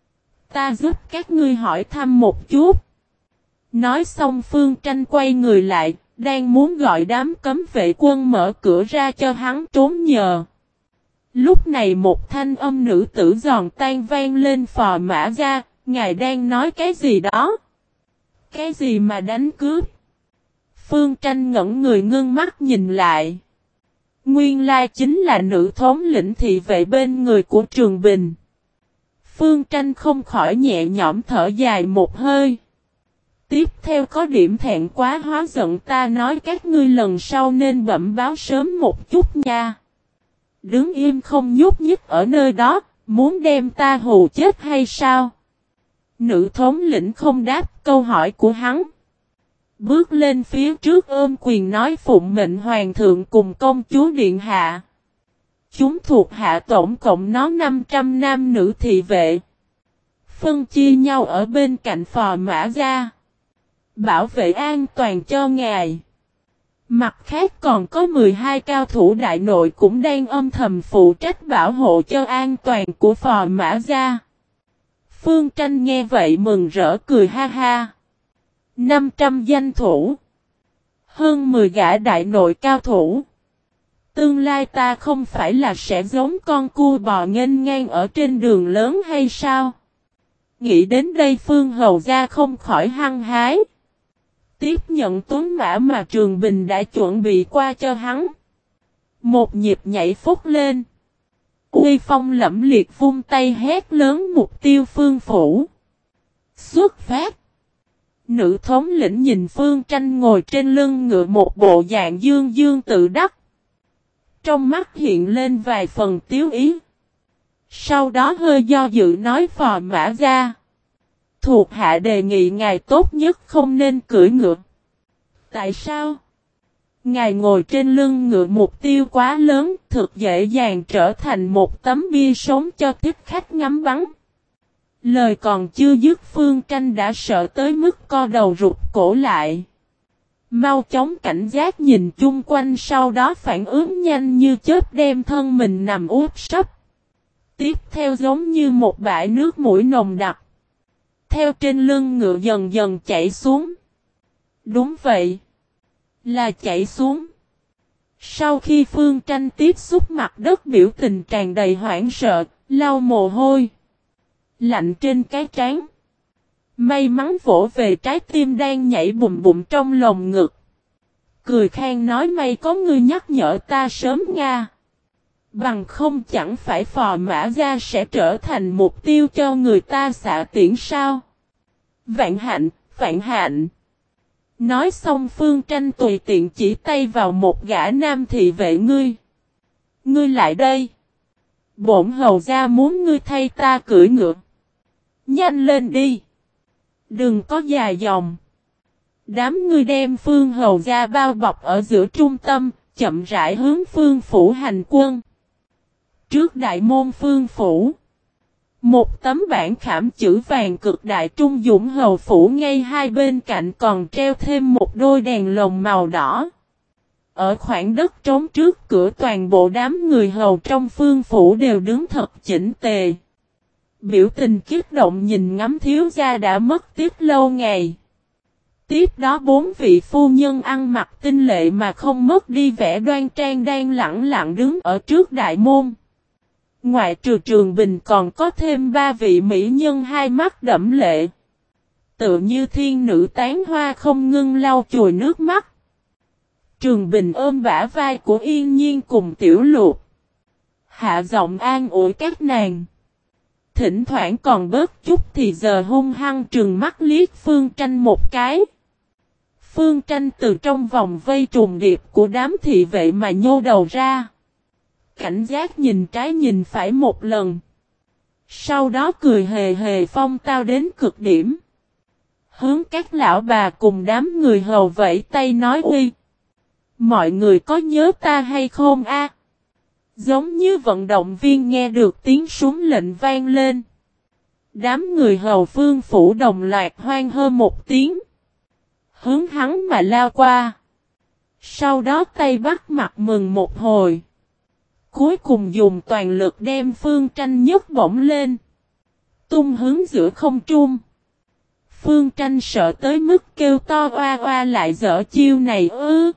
Ta giúp các ngươi hỏi thăm một chút. Nói xong Phương Tranh quay người lại, đang muốn gọi đám cấm vệ quân mở cửa ra cho hắn trốn nhờ. Lúc này một thanh âm nữ tử giòn tan vang lên: Phò Mã Gia, ngài đang nói cái gì đó? Cái gì mà đánh cướp? Phương Tranh ngẩn người ngưng mắt nhìn lại. Nguyên lai chính là nữ thống lĩnh thị vệ bên người của Trường Bình. Phương Tranh không khỏi nhẹ nhõm thở dài một hơi. Tiếp theo có điểm thẹn quá hóa giận, ta nói các ngươi lần sau nên bẩm báo sớm một chút nha. Đứng im không nhúc nhích ở nơi đó, muốn đem ta hù chết hay sao? Nữ thống lĩnh không đáp câu hỏi của hắn. Bước lên phía trước ôm quyền nói: phụng mệnh hoàng thượng cùng công chúa điện hạ. Chúng thuộc hạ tổng cộng nó 500 nam nữ thị vệ. Phân chia nhau ở bên cạnh Phò Mã Gia. Bảo vệ an toàn cho ngài. Mặt khác còn có 12 cao thủ đại nội cũng đang âm thầm phụ trách bảo hộ cho an toàn của Phò Mã Gia. Phương Tranh nghe vậy mừng rỡ cười ha ha. 500 danh thủ. Hơn 10 gã đại nội cao thủ. Tương lai ta không phải là sẽ giống con cua bò nghênh ngang ở trên đường lớn hay sao? Nghĩ đến đây Phương Hầu Gia không khỏi hăng hái. Tiếp nhận tuấn mã mà Trường Bình đã chuẩn bị qua cho hắn. Một nhịp nhảy phút lên. Uy phong lẫm liệt vung tay hét lớn: mục tiêu Phương phủ. Xuất phát. Nữ thống lĩnh nhìn Phương Tranh ngồi trên lưng ngựa một bộ dạng dương dương tự đắc. Trong mắt hiện lên vài phần tiếu ý. Sau đó hơi do dự nói: Phò Mã Gia, thuộc hạ đề nghị ngài tốt nhất không nên cưỡi ngựa. Tại sao? Ngài ngồi trên lưng ngựa mục tiêu quá lớn, thực dễ dàng trở thành một tấm bia sống cho thích khách ngắm bắn. Lời còn chưa dứt Phương Tranh đã sợ tới mức co đầu rụt cổ lại. Mau chóng cảnh giác nhìn chung quanh, sau đó phản ứng nhanh như chớp đem thân mình nằm úp sấp. Tiếp theo giống như một bãi nước mũi nồng đặc. Theo trên lưng ngựa dần dần chảy xuống. Đúng vậy. Là chảy xuống. Sau khi Phương Tranh tiếp xúc mặt đất biểu tình tràn đầy hoảng sợ, lau mồ hôi lạnh trên cái trán. May mắn vỗ về trái tim đang nhảy bùm bùm trong lồng ngực. Cười khan nói: may có ngươi nhắc nhở ta sớm nga. Bằng không chẳng phải Phò Mã Gia sẽ trở thành mục tiêu cho người ta xạ tiễn sao? Vạn hạnh, vạn hạnh. Nói xong Phương Tranh tùy tiện chỉ tay vào một gã nam thị vệ: ngươi. Ngươi lại đây. Bổn hầu gia muốn ngươi thay ta cưỡi ngựa. Nhanh lên đi. Đừng có dài dòng. Đám ngươi đem Phương hầu gia bao bọc ở giữa trung tâm, chậm rãi hướng Phương phủ hành quân. Trước đại môn Phương phủ, một tấm bảng khảm chữ vàng cực đại trung dũng hầu phủ, ngay hai bên cạnh còn treo thêm một đôi đèn lồng màu đỏ. Ở khoảng đất trống trước cửa, toàn bộ đám người hầu trong Phương phủ đều đứng thật chỉnh tề. Biểu tình kích động nhìn ngắm thiếu gia đã mất tiếc lâu ngày. Tiếp đó 4 vị phu nhân ăn mặc tinh lệ mà không mất đi vẻ đoan trang đang lẳng lặng đứng ở trước đại môn. Ngoại trừ Trường Bình còn có thêm 3 vị mỹ nhân hai mắt đẫm lệ. Tựa như thiên nữ tán hoa không ngưng lau chùi nước mắt. Trường Bình ôm bả vai của Yên Nhiên cùng Tiểu Lục. Hạ giọng an ủi các nàng. Thỉnh thoảng còn bớt chút thì giờ hung hăng trừng mắt liếc Phương Tranh một cái. Phương Tranh từ trong vòng vây trùng điệp của đám thị vệ mà nhô đầu ra. cảnh giác nhìn trái nhìn phải một lần. Sau đó cười hề hề phong tao đến cực điểm. Hướng các lão bà cùng đám người hầu vẫy tay nói uy. Mọi người có nhớ ta hay không a? Giống như vận động viên nghe được tiếng súng lệnh vang lên. Đám người hầu Phương Phủ đồng loạt hoan hô một tiếng. Hướng hắn mà lao qua. Sau đó tay bắt mặt mừng một hồi. Cuối cùng dùng toàn lực đem Phương Tranh nhấc bổng lên. Tung hướng giữa không trung. Phương Tranh sợ tới mức kêu to oa oa lại dở chiêu này ư.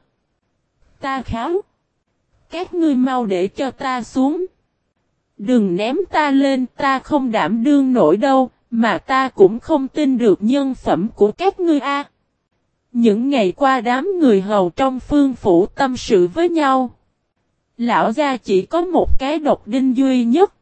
Ta kháo. Các ngươi mau để cho ta xuống. Đừng ném ta lên, ta không đảm đương nổi đâu, mà ta cũng không tin được nhân phẩm của các ngươi a. Những ngày qua đám người hầu trong Phương Phủ tâm sự với nhau. Lão gia chỉ có một cái độc đinh duy nhất.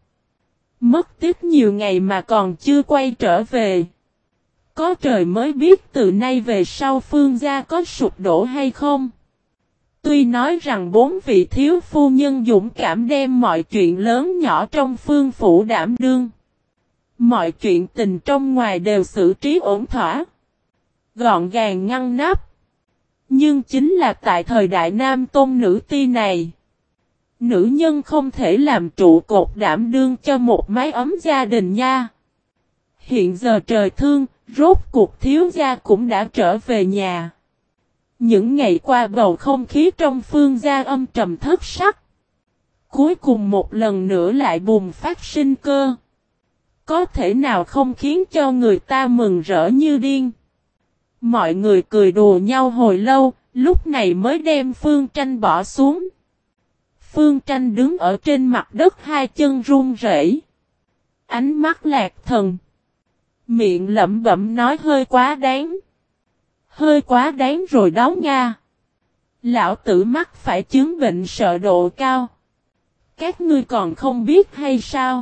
Mất tích nhiều ngày mà còn chưa quay trở về. Có trời mới biết từ nay về sau Phương gia có sụp đổ hay không. Tuy nói rằng 4 vị thiếu phu nhân dũng cảm đem mọi chuyện lớn nhỏ trong Phương Phủ đảm đương. Mọi chuyện tình trong ngoài đều xử trí ổn thỏa. Gọn gàng ngăn nắp. Nhưng chính là tại thời đại nam tôn nữ ti này. Nữ nhân không thể làm trụ cột đảm đương cho một mái ấm gia đình nha. Hiện giờ trời thương, rốt cuộc thiếu gia cũng đã trở về nhà. Những ngày qua bầu không khí trong Phương gia âm trầm thất sắc. Cuối cùng một lần nữa lại bùng phát sinh cơ. Có thể nào không khiến cho người ta mừng rỡ như điên. Mọi người cười đùa nhau hồi lâu, lúc này mới đem Phương Tranh bỏ xuống. Phương Tranh đứng ở trên mặt đất hai chân run rẩy. Ánh mắt lạc thần. Miệng lẩm bẩm nói hơi quá đáng. Hơi quá đáng rồi đó nha. Lão tử mắc phải chứng bệnh sợ độ cao. Các ngươi còn không biết hay sao?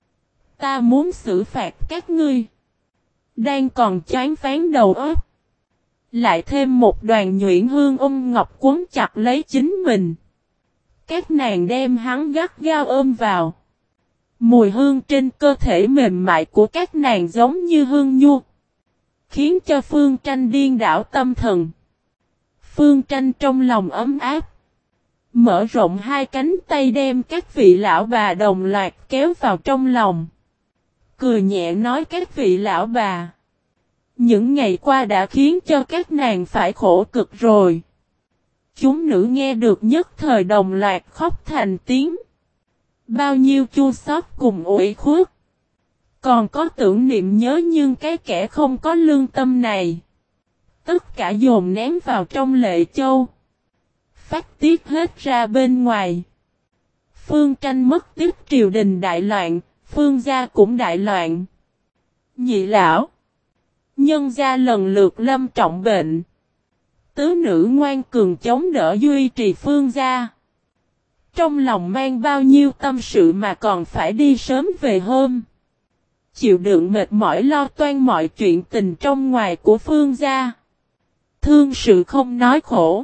Ta muốn xử phạt các ngươi. Đang còn choáng váng đầu óc. Lại thêm một đoàn nhuyễn hương ngọc cuốn chặt lấy chính mình. Các nàng đem hắn gắt gao ôm vào. Mùi hương trên cơ thể mềm mại của các nàng giống như hương nhu. Khiến cho Phương Tranh điên đảo tâm thần. Phương Tranh trong lòng ấm áp. Mở rộng hai cánh tay đem các vị lão bà đồng loạt kéo vào trong lòng. Cười nhẹ nói các vị lão bà. Những ngày qua đã khiến cho các nàng phải khổ cực rồi. Chúng nữ nghe được nhất thời đồng loạt khóc thành tiếng. Bao nhiêu chua xót cùng ủy khuất. Còn có tưởng niệm nhớ nhưng cái kẻ không có lương tâm này. Tất cả dồn nén vào trong lệ châu. Phát tiết hết ra bên ngoài. Phương Tranh mất tiếp triều đình đại loạn, Phương gia cũng đại loạn. Nhị lão. Nhân gia lần lượt lâm trọng bệnh. Tứ nữ ngoan cường chống đỡ duy trì Phương gia. Trong lòng mang bao nhiêu tâm sự mà còn phải đi sớm về hôm. Chịu đựng mệt mỏi lo toan mọi chuyện tình trong ngoài của Phương gia. Thương sự không nói khổ.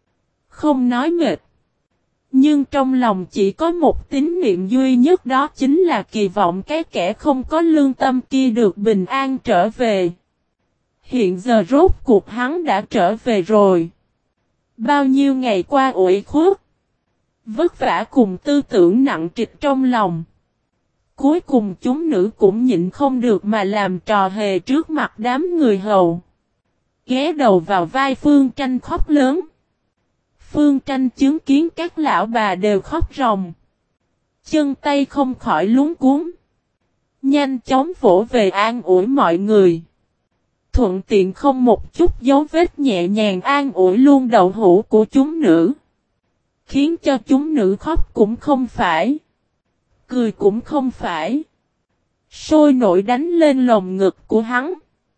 Không nói mệt. Nhưng trong lòng chỉ có một tín niệm duy nhất đó chính là kỳ vọng cái kẻ không có lương tâm kia được bình an trở về. Hiện giờ rốt cuộc hắn đã trở về rồi. Bao nhiêu ngày qua ủy khuất. Vất vả cùng tư tưởng nặng trịch trong lòng. Cuối cùng chúng nữ cũng nhịn không được mà làm trò hề trước mặt đám người hầu. Ghé đầu vào vai Phương Tranh khóc lớn. Phương Tranh chứng kiến các lão bà đều khóc ròng. Chân tay không khỏi luống cuống. Nhanh chóng vỗ về an ủi mọi người. Thuận tiện không một chút dấu vết nhẹ nhàng an ủi luôn đậu hũ của chúng nữ. Khiến cho chúng nữ khóc cũng không phải. Cười cũng không phải. Sôi nổi đánh lên lồng ngực của hắn.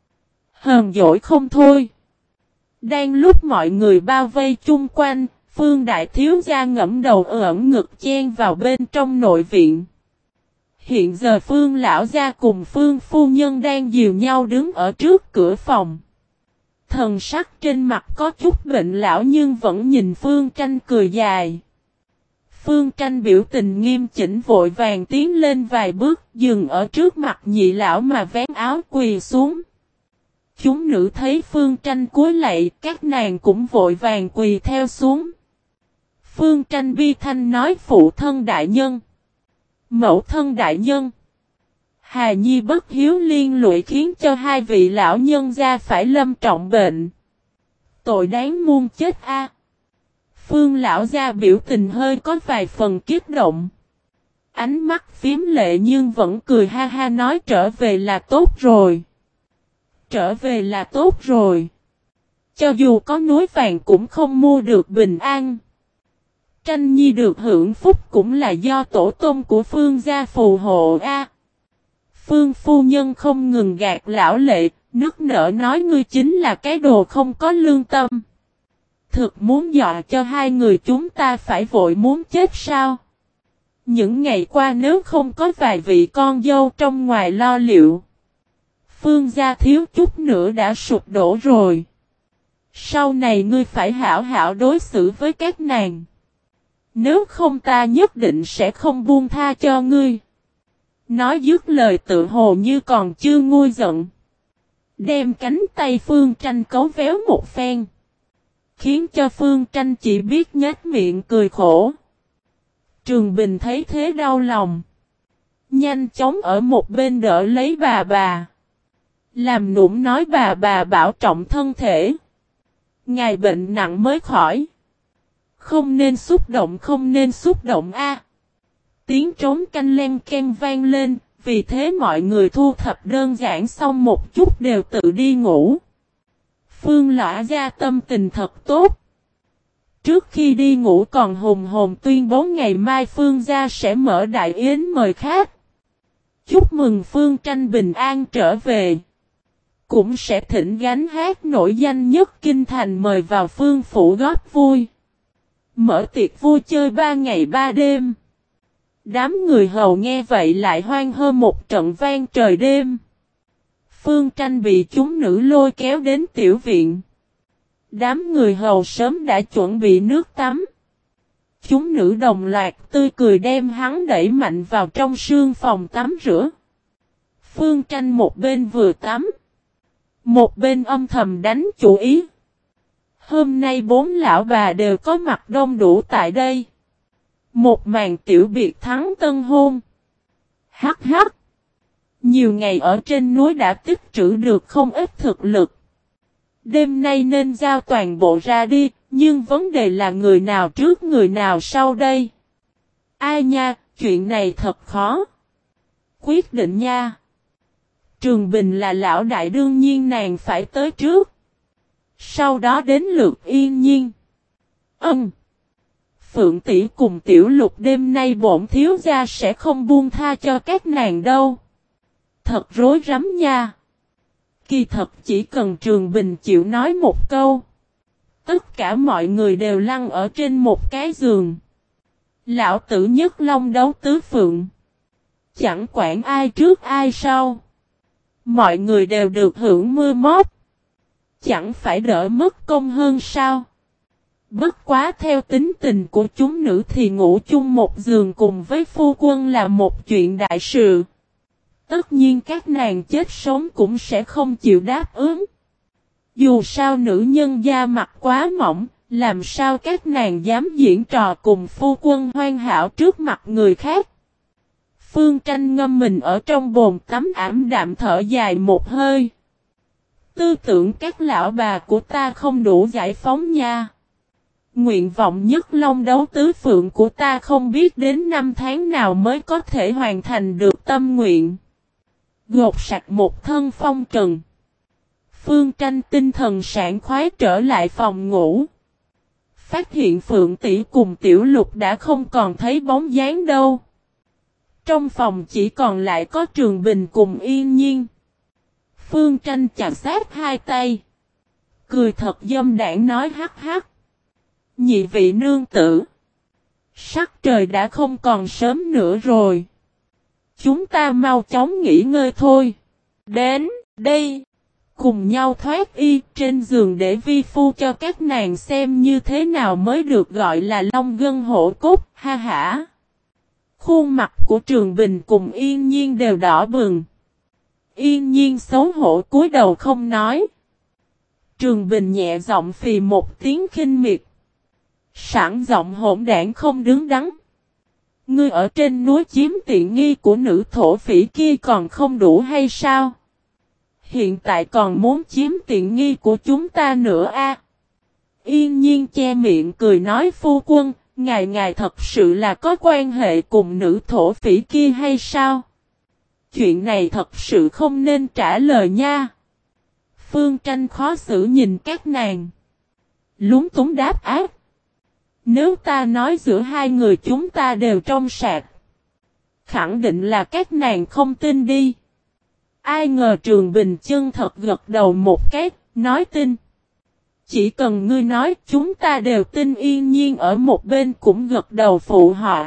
Hờn dỗi không thôi. Đang lúc mọi người bao vây chung quanh, Phương Đại Thiếu Gia ngẫm đầu ẩn ngực chen vào bên trong nội viện. Hiện giờ Phương Lão Gia cùng Phương Phu Nhân đang dìu nhau đứng ở trước cửa phòng. Thần sắc trên mặt có chút bệnh lão nhưng vẫn nhìn Phương Tranh cười dài. Phương Tranh biểu tình nghiêm chỉnh vội vàng tiến lên vài bước dừng ở trước mặt nhị lão mà vén áo quỳ xuống. Chúng nữ thấy Phương Tranh cúi lạy, các nàng cũng vội vàng quỳ theo xuống. Phương Tranh bi thanh nói phụ thân đại nhân, mẫu thân đại nhân. Hà Nhi bất hiếu liên lụy khiến cho hai vị lão nhân gia phải lâm trọng bệnh. Tội đáng muôn chết a. Phương lão gia biểu tình hơi có vài phần kích động. Ánh mắt phím lệ nhưng vẫn cười ha ha nói trở về là tốt rồi. Trở về là tốt rồi. Cho dù có núi vàng cũng không mua được bình an. Tranh Nhi được hưởng phúc cũng là do tổ tông của Phương gia phù hộ a. Phương phu nhân không ngừng gạt lão lệ, nức nở nói ngươi chính là cái đồ không có lương tâm. Thực muốn dọa cho hai người chúng ta phải vội muốn chết sao? Những ngày qua nếu không có vài vị con dâu trong ngoài lo liệu, Phương gia thiếu chút nữa đã sụp đổ rồi. Sau này ngươi phải hảo hảo đối xử với các nàng. Nếu không ta nhất định sẽ không buông tha cho ngươi. Nói dứt lời tự hồ như còn chưa nguôi giận. Đem cánh tay Phương Tranh cấu véo một phen. Khiến cho Phương Tranh chỉ biết nhếch miệng cười khổ. Trường Bình thấy thế đau lòng. Nhanh chóng ở một bên đỡ lấy bà. Làm nũng nói bà bảo trọng thân thể. Ngài bệnh nặng mới khỏi. Không nên xúc động a. Tiếng trống canh len ken vang lên, vì thế mọi người thu thập đơn giản xong một chút đều tự đi ngủ. Phương lão gia tâm tình thật tốt. Trước khi đi ngủ còn hùng hồn tuyên bố ngày mai Phương gia sẽ mở đại yến mời khách. Chúc mừng Phương Tranh bình an trở về. Cũng sẽ thỉnh gánh hát nổi danh nhất kinh thành mời vào Phương phủ góp vui. Mở tiệc vui chơi 3 ngày 3 đêm. Đám người hầu nghe vậy lại hoan hô một trận vang trời đêm. Phương Tranh bị chúng nữ lôi kéo đến tiểu viện. Đám người hầu sớm đã chuẩn bị nước tắm. Chúng nữ đồng loạt tươi cười đem hắn đẩy mạnh vào trong sương phòng tắm rửa. Phương Tranh một bên vừa tắm, một bên âm thầm đánh chủ ý. Hôm nay 4 lão bà đều có mặt đông đủ tại đây. Một màn tiểu biệt thắng tân hôn. Hắc hắc. Nhiều ngày ở trên núi đã tích trữ được không ít thực lực. Đêm nay nên giao toàn bộ ra đi, nhưng vấn đề là người nào trước người nào sau đây. Ai nha, chuyện này thật khó. Quyết định nha. Trường Bình là lão đại đương nhiên nàng phải tới trước. Sau đó đến lượt Yên Nhiên. Phượng tỷ cùng Tiểu Lục đêm nay bổn thiếu gia sẽ không buông tha cho các nàng đâu. Thật rối rắm nha. Kỳ thật chỉ cần Trường Bình chịu nói một câu. Tất cả mọi người đều lăn ở trên một cái giường. Lão tử nhất long đấu tứ phượng. Chẳng quản ai trước ai sau. Mọi người đều được hưởng mưa mót. Chẳng phải đỡ mất công hơn sao? Bất quá theo tính tình của chúng nữ thì ngủ chung một giường cùng với phu quân là một chuyện đại sự. Tất nhiên các nàng chết sống cũng sẽ không chịu đáp ứng. Dù sao nữ nhân da mặt quá mỏng, làm sao các nàng dám diễn trò cùng phu quân hoàn hảo trước mặt người khác. Phương Tranh ngâm mình ở trong bồn tắm ảm đạm thở dài một hơi. Tư tưởng các lão bà của ta không đủ giải phóng nha. Nguyện vọng nhất long đấu tứ phượng của ta không biết đến 5 tháng nào mới có thể hoàn thành được tâm nguyện. Gột sạch một thân phong trần. Phương Tranh tinh thần sảng khoái trở lại phòng ngủ. Phát hiện Phượng tỷ cùng Tiểu Lục đã không còn thấy bóng dáng đâu. Trong phòng chỉ còn lại có Trường Bình cùng Yên Nhiên. Phương Tranh chặt sát hai tay. Cười thật dâm đảng nói hắc hắc. Nhị vị nương tử. Sắc trời đã không còn sớm nữa rồi. Chúng ta mau chóng nghỉ ngơi thôi. Đến đây. Cùng nhau thoát y trên giường để vi phu cho các nàng xem như thế nào mới được gọi là long gân hổ cốt, ha hả. Khuôn mặt của Trường Bình cùng Yên Nhiên đều đỏ bừng. Yên Nhiên xấu hổ cúi đầu không nói. Trường Bình nhẹ giọng phì một tiếng khinh miệt. Sẵn giọng hỗn đảng không đứng đắn. Ngươi ở trên núi chiếm tiện nghi của nữ thổ phỉ kia còn không đủ hay sao? Hiện tại còn muốn chiếm tiện nghi của chúng ta nữa a? Yên Nhiên che miệng cười nói phu quân, ngài thật sự là có quan hệ cùng nữ thổ phỉ kia hay sao? Chuyện này thật sự không nên trả lời nha. Phương Tranh khó xử nhìn các nàng. Lúng túng đáp ác. Nếu ta nói giữa hai người chúng ta đều trong sạch, khẳng định là các nàng không tin đi. Ai ngờ Trường Bình chân thật gật đầu một cái, nói tin. Chỉ cần ngươi nói chúng ta đều tin. Yên Nhiên ở một bên cũng gật đầu phụ họ.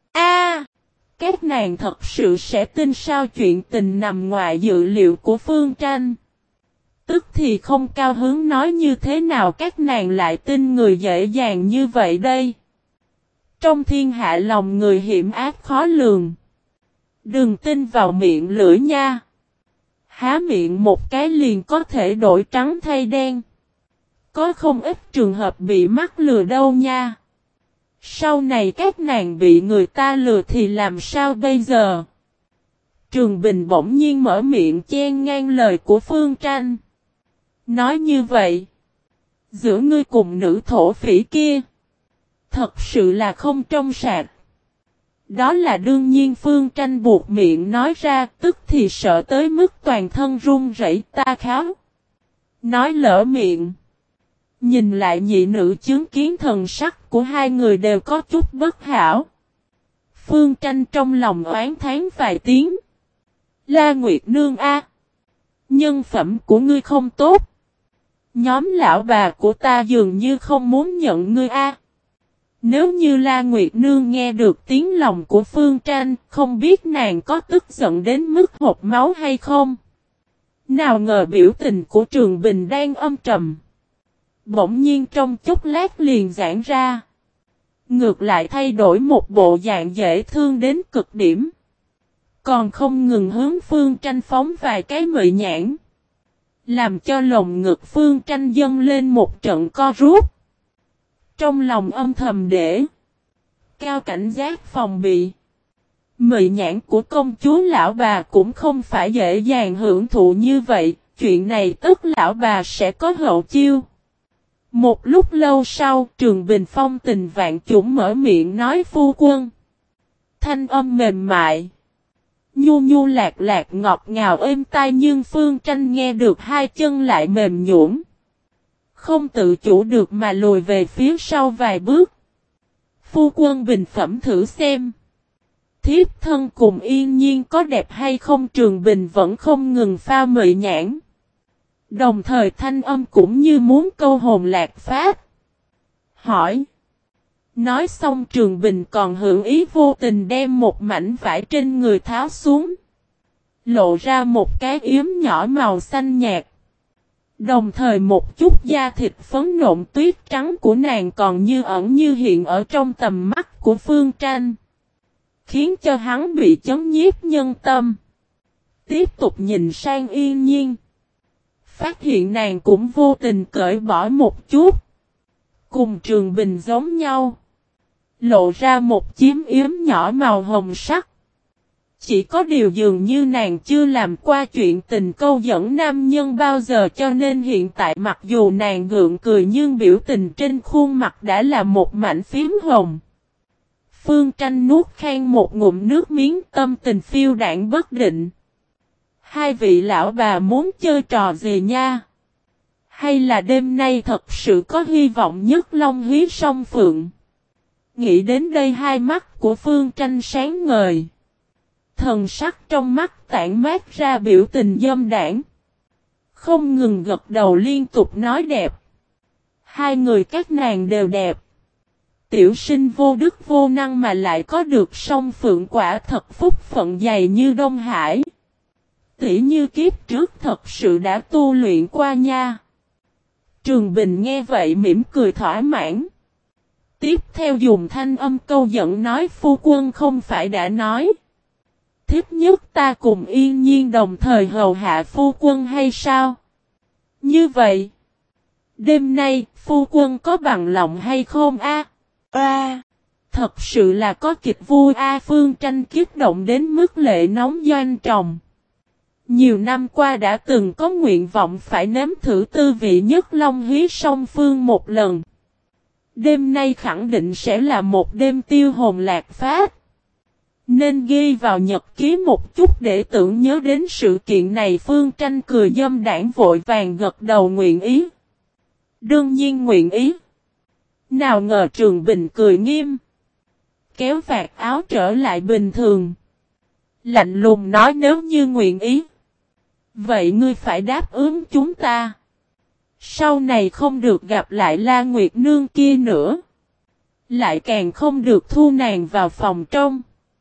Các nàng thật sự sẽ tin sao? Chuyện tình nằm ngoài dự liệu của Phương Tranh. Tức thì không cao hứng nói như thế nào các nàng lại tin người dễ dàng như vậy đây. Trong thiên hạ lòng người hiểm ác khó lường. Đừng tin vào miệng lưỡi nha. Há miệng một cái liền có thể đổi trắng thay đen. Có không ít trường hợp bị mắc lừa đâu nha. Sau này các nàng bị người ta lừa thì làm sao bây giờ? Trường Bình bỗng nhiên mở miệng chen ngang lời của Phương Tranh. Nói như vậy, giữa ngươi cùng nữ thổ phỉ kia, thật sự là không trong sạch. Đó là đương nhiên. Phương Tranh buộc miệng nói ra, tức thì sợ tới mức toàn thân run rẩy. Ta kháo. Nói lỡ miệng. Nhìn lại nhị nữ chứng kiến thần sắc của hai người đều có chút bất hảo. Phương Tranh trong lòng oán thán vài tiếng. La Nguyệt Nương a, nhân phẩm của ngươi không tốt. Nhóm lão bà của ta dường như không muốn nhận ngươi a. Nếu như La Nguyệt Nương nghe được tiếng lòng của Phương Tranh, không biết nàng có tức giận đến mức hộc máu hay không? Nào ngờ biểu tình của Trường Bình đang âm trầm. Bỗng nhiên trong chốc lát liền giãn ra. Ngược lại thay đổi một bộ dạng dễ thương đến cực điểm. Còn không ngừng hướng Phương Tranh phóng vài cái mị nhãn. Làm cho lồng ngực Phương Tranh dâng lên một trận co rút. Trong lòng âm thầm để cao cảnh giác phòng bị. Mị nhãn của công chúa lão bà cũng không phải dễ dàng hưởng thụ như vậy. Chuyện này tức lão bà sẽ có hậu chiêu. Một lúc lâu sau, Trường Bình phong tình vạn chủng mở miệng nói phu quân. Thanh âm mềm mại. Nhu nhu lạc lạc ngọt ngào êm tai, nhưng Phương Tranh nghe được hai chân lại mềm nhũn. Không tự chủ được mà lùi về phía sau vài bước. Phu quân bình phẩm thử xem. Thiếp thân cùng Yên Nhiên có đẹp hay không? Trường Bình vẫn không ngừng pha mị nhãn. Đồng thời thanh âm cũng như muốn câu hồn lạc phát. Hỏi. Nói xong Trường Bình còn hữu ý vô tình đem một mảnh vải trên người tháo xuống. Lộ ra một cái yếm nhỏ màu xanh nhạt. Đồng thời một chút da thịt phấn nộn tuyết trắng của nàng còn như ẩn như hiện ở trong tầm mắt của Phương Tranh. Khiến cho hắn bị chấn nhiếp nhân tâm. Tiếp tục nhìn sang Yên Nhiên. Phát hiện nàng cũng vô tình cởi bỏ một chút. Cùng Trường Bình giống nhau. Lộ ra một chiếm yếm nhỏ màu hồng sắc. Chỉ có điều dường như nàng chưa làm qua chuyện tình câu dẫn nam nhân bao giờ, cho nên hiện tại mặc dù nàng gượng cười nhưng biểu tình trên khuôn mặt đã là một mảnh phím hồng. Phương Tranh nuốt khan một ngụm nước miếng, tâm tình phiêu đãng bất định. Hai vị lão bà muốn chơi trò gì nha? Hay là đêm nay thật sự có hy vọng nhất long hí song phượng? Nghĩ đến đây hai mắt của Phương Tranh sáng ngời. Thần sắc trong mắt tản mát ra biểu tình dâm đảng. Không ngừng gật đầu liên tục nói đẹp. Hai người các nàng đều đẹp. Tiểu sinh vô đức vô năng mà lại có được song phượng quả thật phúc phận dày như Đông Hải. Tỉ như kiếp trước thật sự đã tu luyện qua nha. Trường Bình nghe vậy mỉm cười thỏa mãn. Tiếp theo dùng thanh âm câu giận nói phu quân không phải đã nói. Thiếp nhất ta cùng yên nhiên đồng thời hầu hạ phu quân hay sao? Như vậy, đêm nay phu quân có bằng lòng hay không a? Thật sự là có kịch vui Phương Tranh kích động đến mức lệ nóng doanh tròng. Nhiều năm qua đã từng có nguyện vọng phải nếm thử tư vị nhất long hí song phương một lần. Đêm nay khẳng định sẽ là một đêm tiêu hồn lạc phát. Nên ghi vào nhật ký một chút để tưởng nhớ đến sự kiện này. Phương Tranh cười dâm đảng vội vàng gật đầu nguyện ý. Đương nhiên nguyện ý. Nào ngờ Trường Bình cười nghiêm. Kéo vạt áo trở lại bình thường. Lạnh lùng nói nếu như nguyện ý. Vậy ngươi phải đáp ứng chúng ta. Sau này không được gặp lại La Nguyệt Nương kia nữa. Lại càng không được thu nàng vào phòng trong.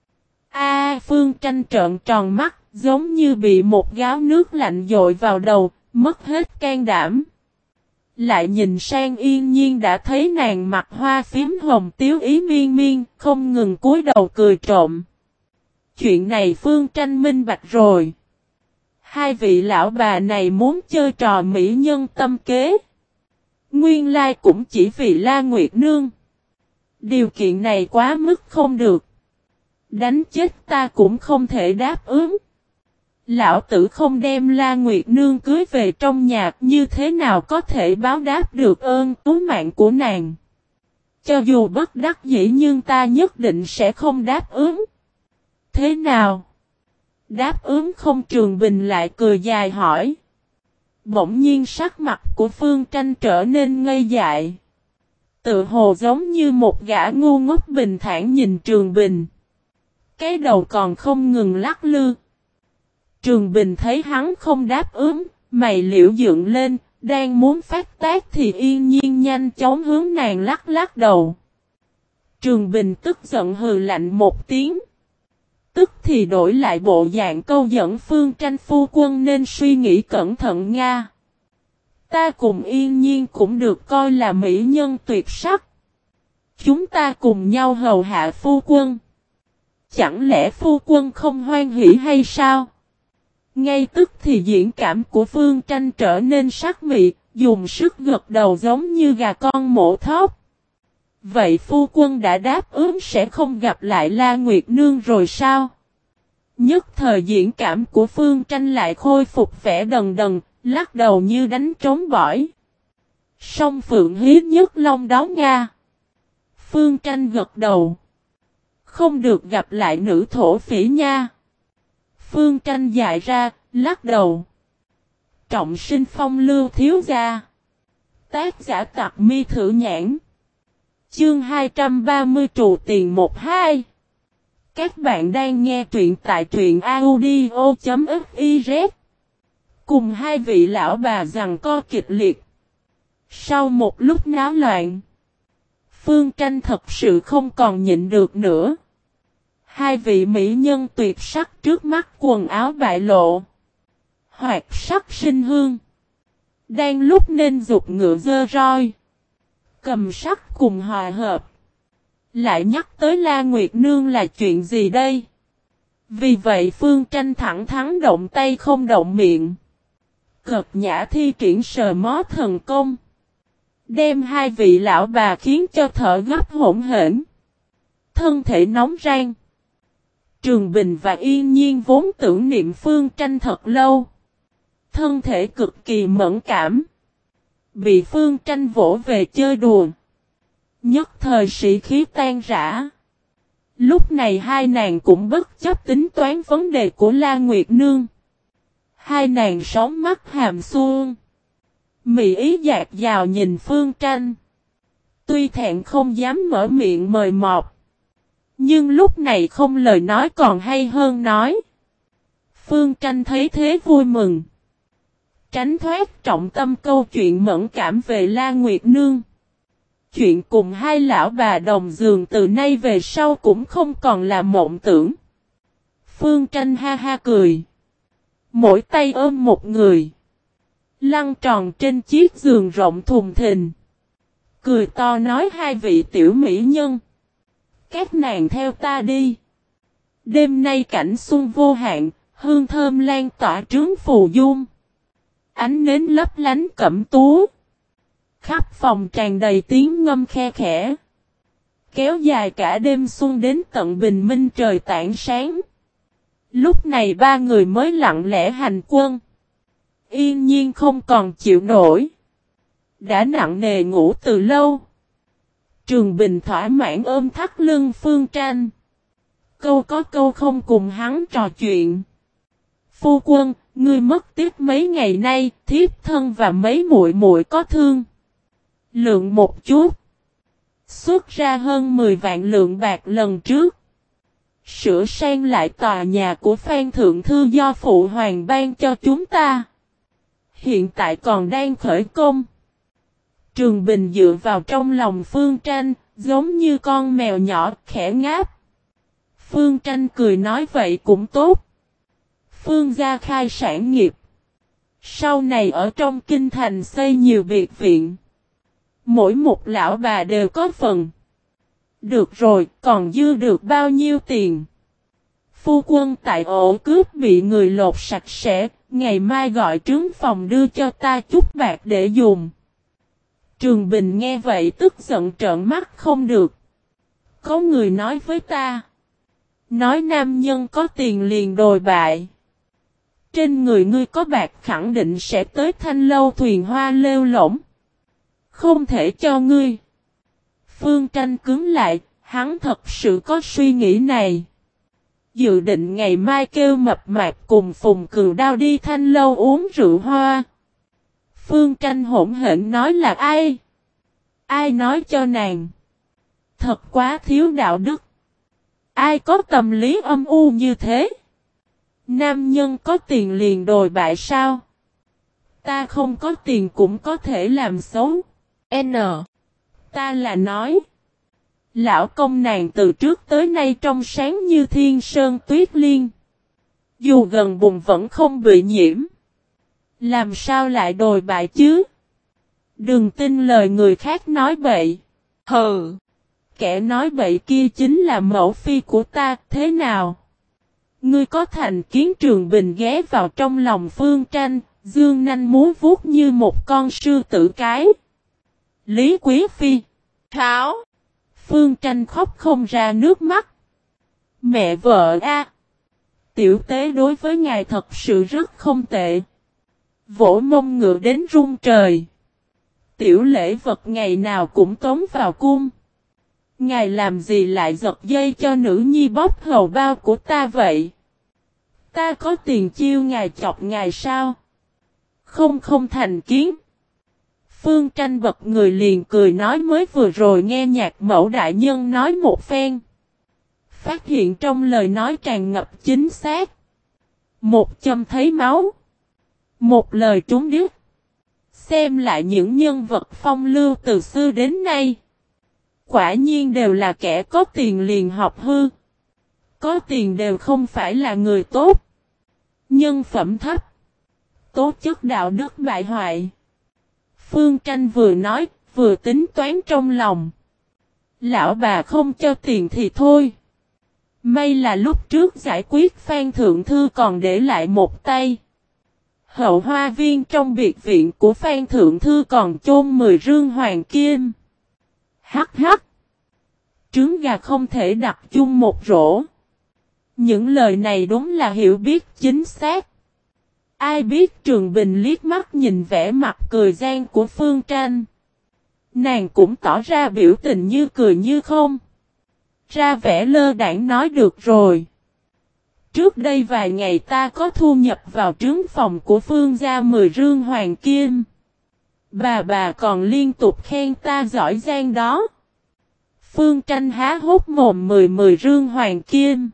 Phương Tranh trợn tròn mắt, giống như bị một gáo nước lạnh dội vào đầu, mất hết can đảm. Lại nhìn sang Yên Nhiên đã thấy nàng mặt hoa phím hồng tiếu ý miên miên, không ngừng cúi đầu cười trộm. Chuyện này Phương Tranh minh bạch rồi. Hai vị lão bà này muốn chơi trò mỹ nhân tâm kế. Nguyên lai cũng chỉ vì La Nguyệt Nương. Điều kiện này quá mức không được. Đánh chết ta cũng không thể đáp ứng. Lão tử không đem La Nguyệt Nương cưới về trong nhà như thế nào có thể báo đáp được ơn cứu mạng của nàng. Cho dù bất đắc dĩ nhưng ta nhất định sẽ không đáp ứng. Thế nào? Đáp ứng không? Trường Bình lại cười dài hỏi. Bỗng nhiên sắc mặt của Phương Tranh trở nên ngây dại. Tự hồ giống như một gã ngu ngốc bình thản nhìn Trường Bình. Cái đầu còn không ngừng lắc lư. Trường Bình thấy hắn không đáp ứng, mày liễu dựng lên, đang muốn phát tác thì Yên Nhiên nhanh chóng hướng nàng lắc lắc đầu. Trường Bình tức giận hừ lạnh một tiếng. Tức thì đổi lại bộ dạng câu dẫn Phương Tranh phu quân nên suy nghĩ cẩn thận nha. Ta cùng Yên Nhiên cũng được coi là mỹ nhân tuyệt sắc. Chúng ta cùng nhau hầu hạ phu quân. Chẳng lẽ phu quân không hoan hỉ hay sao? Ngay tức thì diễn cảm của Phương Tranh trở nên sắc mị, dùng sức gật đầu giống như gà con mổ thóc. Vậy phu quân đã đáp ứng sẽ không gặp lại La Nguyệt Nương rồi sao? Nhất thời diễn cảm của Phương Tranh lại khôi phục vẻ đần đần, lắc đầu như đánh trống bỏi. Song Phượng hí nhất long đó Nga. Phương Tranh gật đầu. Không được gặp lại nữ thổ phỉ nha. Phương Tranh dại ra, lắc đầu. Trọng sinh phong lưu thiếu gia. Tác giả Tặc Mi Thử Nhãn. Chương 230 trù tiền 12. Các bạn đang nghe truyện tại truyện audio.fiz. Cùng hai vị lão bà giằng co kịch liệt. Sau một lúc náo loạn, Phương Tranh thật sự không còn nhịn được nữa. Hai vị mỹ nhân tuyệt sắc trước mắt quần áo bại lộ. Hoạt sắc sinh hương. Đang lúc nên dục ngựa dơ roi. Cầm sắc cùng hòa hợp. Lại nhắc tới La Nguyệt Nương là chuyện gì đây? Vì vậy Phương Tranh thẳng thắn động tay không động miệng. Cật nhã thi triển sờ mó thần công. Đem hai vị lão bà khiến cho thở gấp hỗn hển. Thân thể nóng rang. Trường Bình và Yên Nhiên vốn tưởng niệm Phương Tranh thật lâu. Thân thể cực kỳ mẫn cảm. Bị Phương Tranh vỗ về chơi đùa. Nhất thời sĩ khí tan rã. Lúc này hai nàng cũng bất chấp tính toán vấn đề của La Nguyệt Nương. Hai nàng sóng mắt hàm xuông. Mị ý dạt dào nhìn Phương Tranh. Tuy thẹn không dám mở miệng mời mọc. Nhưng lúc này không lời nói còn hay hơn nói. Phương Tranh thấy thế vui mừng. Tránh thoát trọng tâm câu chuyện mẫn cảm về La Nguyệt Nương. Chuyện cùng hai lão bà đồng giường từ nay về sau cũng không còn là mộng tưởng. Phương Tranh ha ha cười. Mỗi tay ôm một người. Lăn tròn trên chiếc giường rộng thùng thình. Cười to nói hai vị tiểu mỹ nhân. Các nàng theo ta đi. Đêm nay cảnh xuân vô hạn, hương thơm lan tỏa trướng phù dung. Ánh nến lấp lánh cẩm tú. Khắp phòng tràn đầy tiếng ngâm khe khẽ. Kéo dài cả đêm xuân đến tận bình minh trời tảng sáng. Lúc này ba người mới lặng lẽ hành quân. Yên nhiên không còn chịu nổi. Đã nặng nề ngủ từ lâu. Trường Bình thỏa mãn ôm thắt lưng Phương Tranh. Câu có câu không cùng hắn trò chuyện. Phu quân, ngươi mất tiếc mấy ngày nay, thiếp thân và mấy muội muội có thương. Lượng một chút. Xuất ra hơn 10 vạn lượng bạc lần trước. Sửa sang lại tòa nhà của Phan Thượng Thư do Phụ Hoàng ban cho chúng ta. Hiện tại còn đang khởi công. Trường Bình dựa vào trong lòng Phương Tranh, giống như con mèo nhỏ khẽ ngáp. Phương Tranh cười nói vậy cũng tốt. Phương gia khai sản nghiệp. Sau này ở trong kinh thành xây nhiều biệt viện. Mỗi một lão bà đều có phần. Được rồi, còn dư được bao nhiêu tiền? Phu quân tại ổ cướp bị người lột sạch sẽ, ngày mai gọi trướng phòng đưa cho ta chút bạc để dùng. Trường Bình nghe vậy tức giận trợn mắt không được. Có người nói với ta. Nói nam nhân có tiền liền đồi bại. Trên người ngươi có bạc khẳng định sẽ tới Thanh Lâu thuyền hoa lêu lổng. Không thể cho ngươi. Phương Tranh cứng lại, hắn thật sự có suy nghĩ này. Dự định ngày mai kêu mập mạp cùng Phùng Cừu Đao đi Thanh Lâu uống rượu hoa. Phương Tranh hỗn hển nói là ai? Ai nói cho nàng? Thật quá thiếu đạo đức. Ai có tâm lý âm u như thế? Nam nhân có tiền liền đồi bại sao? Ta không có tiền cũng có thể làm xấu. N. Ta là nói. Lão công nàng từ trước tới nay trong sáng như thiên sơn tuyết liên. Dù gần bùn vẫn không bị nhiễm. Làm sao lại đồi bại chứ? Đừng tin lời người khác nói bậy. Hừ. Kẻ nói bậy kia chính là mẫu phi của ta, thế nào? Ngươi có thành kiến? Trường Bình ghé vào trong lòng Phương Tranh, dương nanh múa vuốt như một con sư tử cái. Lý Quý Phi. Tháo. Phương Tranh khóc không ra nước mắt. Mẹ vợ a, tiểu tế đối với ngài thật sự rất không tệ. Vỗ mông ngựa đến rung trời. Tiểu lễ vật ngày nào cũng tống vào cung. Ngài làm gì lại giật dây cho nữ nhi bóp hầu bao của ta vậy? Ta có tiền chiêu ngài chọc ngài sao? Không thành kiến. Phương Tranh bật người liền cười nói mới vừa rồi nghe nhạc mẫu đại nhân nói một phen. Phát hiện trong lời nói tràn ngập chính xác. Một châm thấy máu. Một lời trúng điếc. Xem lại những nhân vật phong lưu từ xưa đến nay. Quả nhiên đều là kẻ có tiền liền học hư. Có tiền đều không phải là người tốt. Nhân phẩm thấp. Tố chất đạo đức bại hoại. Phương Tranh vừa nói, vừa tính toán trong lòng. Lão bà không cho tiền thì thôi. May là lúc trước giải quyết Phan Thượng Thư còn để lại một tay. Hậu hoa viên trong biệt viện của Phan Thượng Thư còn chôn 10 rương hoàng kim. Hắc hắc. Trứng gà không thể đặt chung một rổ. Những lời này đúng là hiểu biết chính xác. Ai biết Trường Bình liếc mắt nhìn vẻ mặt cười gian của Phương Tranh. Nàng cũng tỏ ra biểu tình như cười như không. Ra vẻ lơ đãng nói được rồi. Trước đây vài ngày ta có thu nhập vào trướng phòng của Phương gia 10 rương hoàng kim. Bà còn liên tục khen ta giỏi giang đó. Phương Tranh há hốc mồm 10 rương hoàng kim.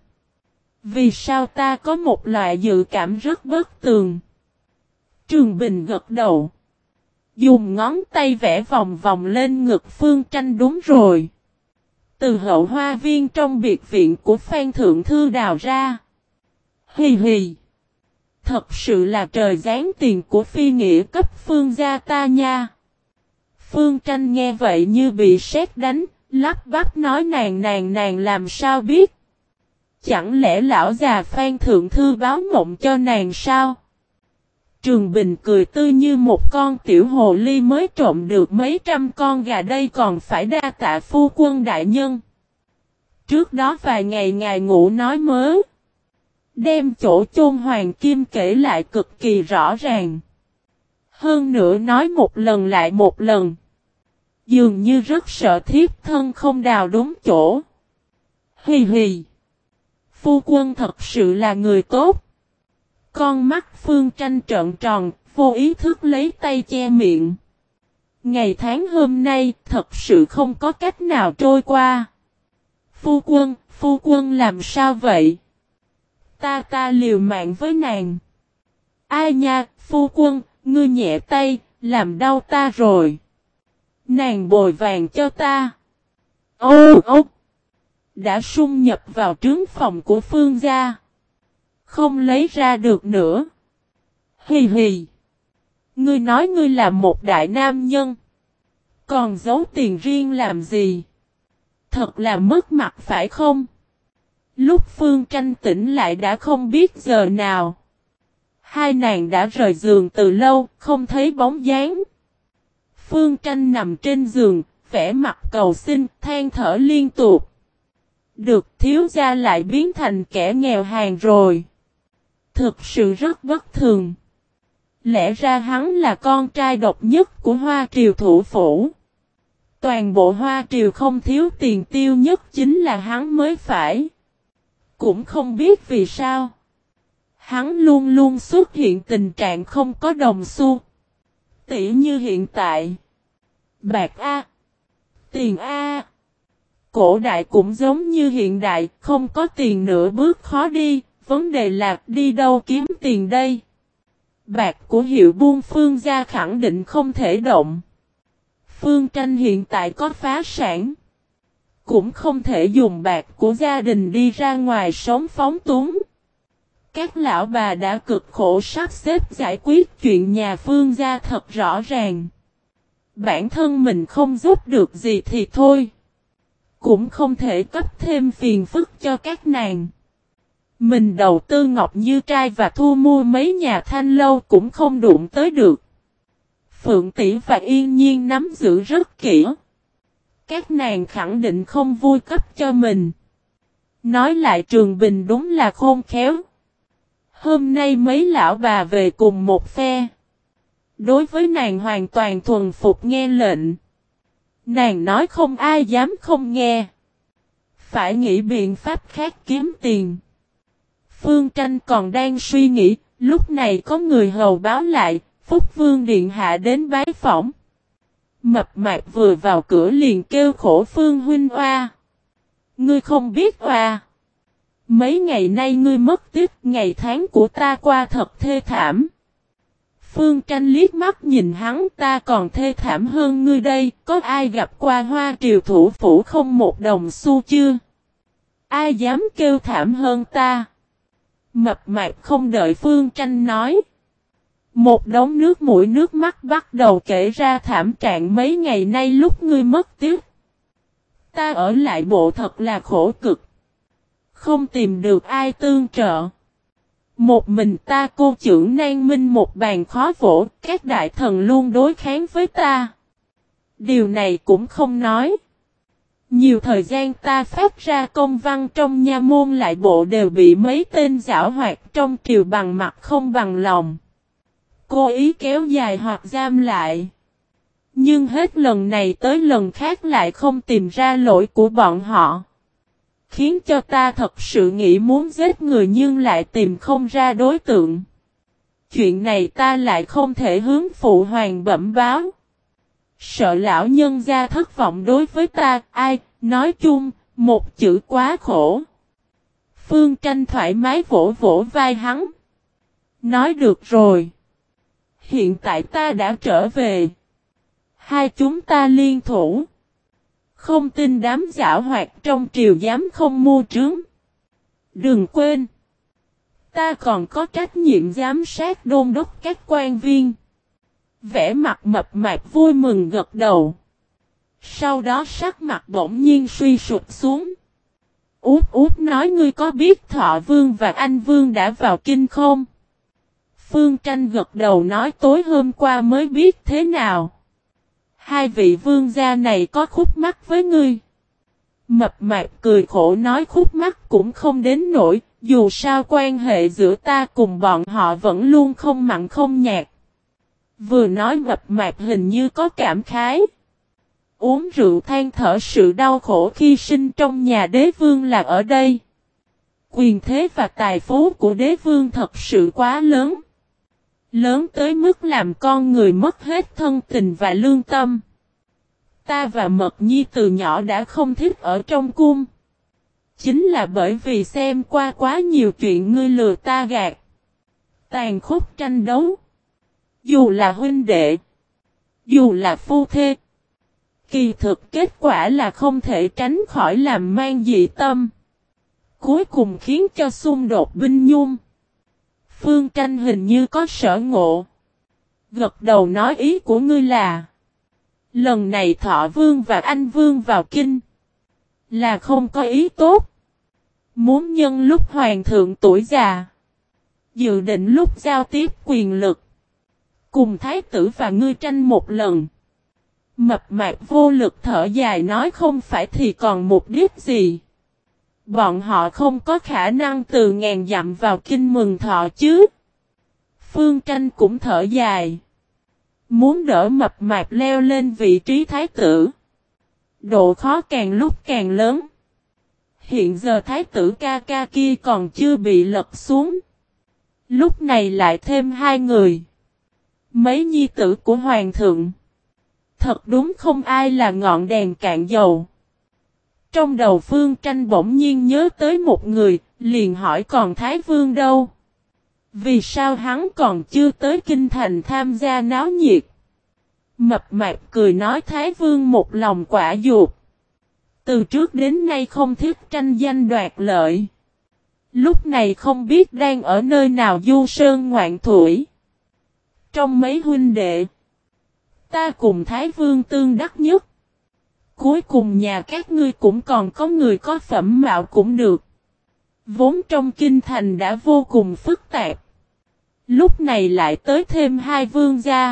Vì sao ta có một loại dự cảm rất bất tường? Trường Bình gật đầu. Dùng ngón tay vẽ vòng vòng lên ngực Phương Tranh đúng rồi. Từ hậu hoa viên trong biệt viện của Phan Thượng Thư đào ra. Hì hì. Thật sự là trời giáng tiền của phi nghĩa cấp Phương gia ta nha. Phương Tranh nghe vậy như bị sét đánh, lắp bắp nói nàng làm sao biết. Chẳng lẽ lão già Phan Thượng Thư báo mộng cho nàng sao? Trường Bình cười tươi như một con tiểu hồ ly mới trộm được mấy trăm con gà đây còn phải đa tạ phu quân đại nhân. Trước đó vài ngày ngài ngủ nói mớ. Đem chỗ chôn hoàng kim kể lại cực kỳ rõ ràng. Hơn nữa nói một lần lại một lần. Dường như rất sợ thiếp thân không đào đúng chỗ. Hì hì. Phu quân thật sự là người tốt. Con mắt Phương Tranh trợn tròn, vô ý thức lấy tay che miệng. Ngày tháng hôm nay thật sự không có cách nào trôi qua. Phu quân làm sao vậy? Ta liều mạng với nàng. Ai nha, phu quân, ngươi nhẹ tay, làm đau ta rồi. Nàng bồi vàng cho ta. Ô ô. Đã xung nhập vào trướng phòng của Phương gia. Không lấy ra được nữa. Hì hì. Ngươi nói ngươi là một đại nam nhân. Còn giấu tiền riêng làm gì? Thật là mất mặt phải không? Lúc Phương Tranh tỉnh lại đã không biết giờ nào. Hai nàng đã rời giường từ lâu, không thấy bóng dáng. Phương Tranh nằm trên giường, vẻ mặt cầu xin, than thở liên tục. Được thiếu gia lại biến thành kẻ nghèo hèn rồi. Thực sự rất bất thường. Lẽ ra hắn là con trai độc nhất của Hoa Triều thủ phủ. Toàn bộ Hoa Triều không thiếu tiền tiêu nhất chính là hắn mới phải. Cũng không biết vì sao. Hắn luôn luôn xuất hiện tình trạng không có đồng xu. Tỉ như hiện tại. Bạc A. Tiền A. Cổ đại cũng giống như hiện đại, không có tiền nửa bước khó đi. Vấn đề là đi đâu kiếm tiền đây? Bạc của hiệu buôn Phương gia khẳng định không thể động. Phương Tranh hiện tại có phá sản. Cũng không thể dùng bạc của gia đình đi ra ngoài sống phóng túng. Các lão bà đã cực khổ sắp xếp giải quyết chuyện nhà Phương gia thật rõ ràng. Bản thân mình không giúp được gì thì thôi. Cũng không thể cấp thêm phiền phức cho các nàng. Mình đầu tư ngọc như trai và thu mua mấy nhà thanh lâu cũng không đụng tới được. Phượng Tỷ và Yên Nhiên nắm giữ rất kỹ. Các nàng khẳng định không vui cấp cho mình. Nói lại Trường Bình đúng là khôn khéo. Hôm nay mấy lão bà về cùng một phe. Đối với nàng hoàn toàn thuần phục nghe lệnh. Nàng nói không ai dám không nghe. Phải nghĩ biện pháp khác kiếm tiền. Phương Tranh còn đang suy nghĩ, lúc này có người hầu báo lại, Phúc Vương Điện Hạ đến bái phỏng. Mập mạp vừa vào cửa liền kêu khổ Phương huynh oa. Ngươi không biết oa. Mấy ngày nay ngươi mất tích, ngày tháng của ta qua thật thê thảm. Phương Tranh liếc mắt nhìn hắn, ta còn thê thảm hơn ngươi đây, có ai gặp qua Hoa Triều thủ phủ không một đồng xu chưa? Ai dám kêu thảm hơn ta? Mập mạp không đợi Phương Tranh nói. Một đống nước mũi nước mắt bắt đầu kể ra thảm trạng mấy ngày nay lúc ngươi mất tích. Ta ở lại bộ thật là khổ cực. Không tìm được ai tương trợ. Một mình ta cô trưởng Nan Minh một bàn khó vỗ, các đại thần luôn đối kháng với ta. Điều này cũng không nói. Nhiều thời gian ta phát ra công văn trong nha môn lại bộ đều bị mấy tên giảo hoạt trong triều bằng mặt không bằng lòng. Cố ý kéo dài hoặc giam lại. Nhưng hết lần này tới lần khác lại không tìm ra lỗi của bọn họ. Khiến cho ta thật sự nghĩ muốn giết người nhưng lại tìm không ra đối tượng. Chuyện này ta lại không thể hướng phụ hoàng bẩm báo. Sợ lão nhân gia thất vọng đối với ta, ai, nói chung, một chữ quá khổ. Phương Tranh thoải mái vỗ vỗ vai hắn. Nói được rồi. Hiện tại ta đã trở về. Hai chúng ta liên thủ. Không tin đám giảo hoạt trong triều dám không mua trướng. Đừng quên. Ta còn có trách nhiệm giám sát đôn đốc các quan viên. Vẻ mặt mập mạp vui mừng gật đầu. Sau đó sắc mặt bỗng nhiên suy sụp xuống. Út út nói ngươi có biết Thọ Vương và Anh Vương đã vào kinh không? Phương Tranh gật đầu nói tối hôm qua mới biết thế nào. Hai vị vương gia này có khúc mắc với ngươi. Mập mạp cười khổ nói khúc mắc cũng không đến nỗi, dù sao quan hệ giữa ta cùng bọn họ vẫn luôn không mặn không nhạt. Vừa nói mập mạp hình như có cảm khái. Uống rượu than thở sự đau khổ khi sinh trong nhà đế vương là ở đây. Quyền thế và tài phú của đế vương thật sự quá lớn. Lớn tới mức làm con người mất hết thân tình và lương tâm. Ta và Mật Nhi từ nhỏ đã không thích ở trong cung. Chính là bởi vì xem qua quá nhiều chuyện ngươi lừa ta gạt. Tàn khốc tranh đấu. Dù là huynh đệ. Dù là phu thê. Kỳ thực kết quả là không thể tránh khỏi làm mang dị tâm. Cuối cùng khiến cho xung đột binh nhung. Phương Tranh hình như có sở ngộ. Gật đầu nói ý của ngươi là. Lần này Thọ Vương và Anh Vương vào kinh. Là không có ý tốt. Muốn nhân lúc hoàng thượng tuổi già. Dự định lúc giao tiếp quyền lực. Cùng thái tử và ngươi tranh một lần. Mập mạp vô lực thở dài nói không phải thì còn mục đích gì. Bọn họ không có khả năng từ ngàn dặm vào kinh mừng thọ chứ. Phương Tranh cũng thở dài. Muốn đỡ mập mạp leo lên vị trí thái tử. Độ khó càng lúc càng lớn. Hiện giờ thái tử ca ca kia còn chưa bị lật xuống. Lúc này lại thêm hai người. Mấy nhi tử của hoàng thượng. Thật đúng không ai là ngọn đèn cạn dầu. Trong đầu Phương Tranh bỗng nhiên nhớ tới một người, liền hỏi còn Thái Vương đâu? Vì sao hắn còn chưa tới kinh thành tham gia náo nhiệt? Mập mạp cười nói Thái Vương một lòng quả dục. Từ trước đến nay không thích tranh danh đoạt lợi. Lúc này không biết đang ở nơi nào du sơn ngoạn thủy. Trong mấy huynh đệ, ta cùng Thái Vương tương đắc nhất. Cuối cùng nhà các ngươi cũng còn có người có phẩm mạo cũng được. Vốn trong kinh thành đã vô cùng phức tạp. Lúc này lại tới thêm hai vương gia.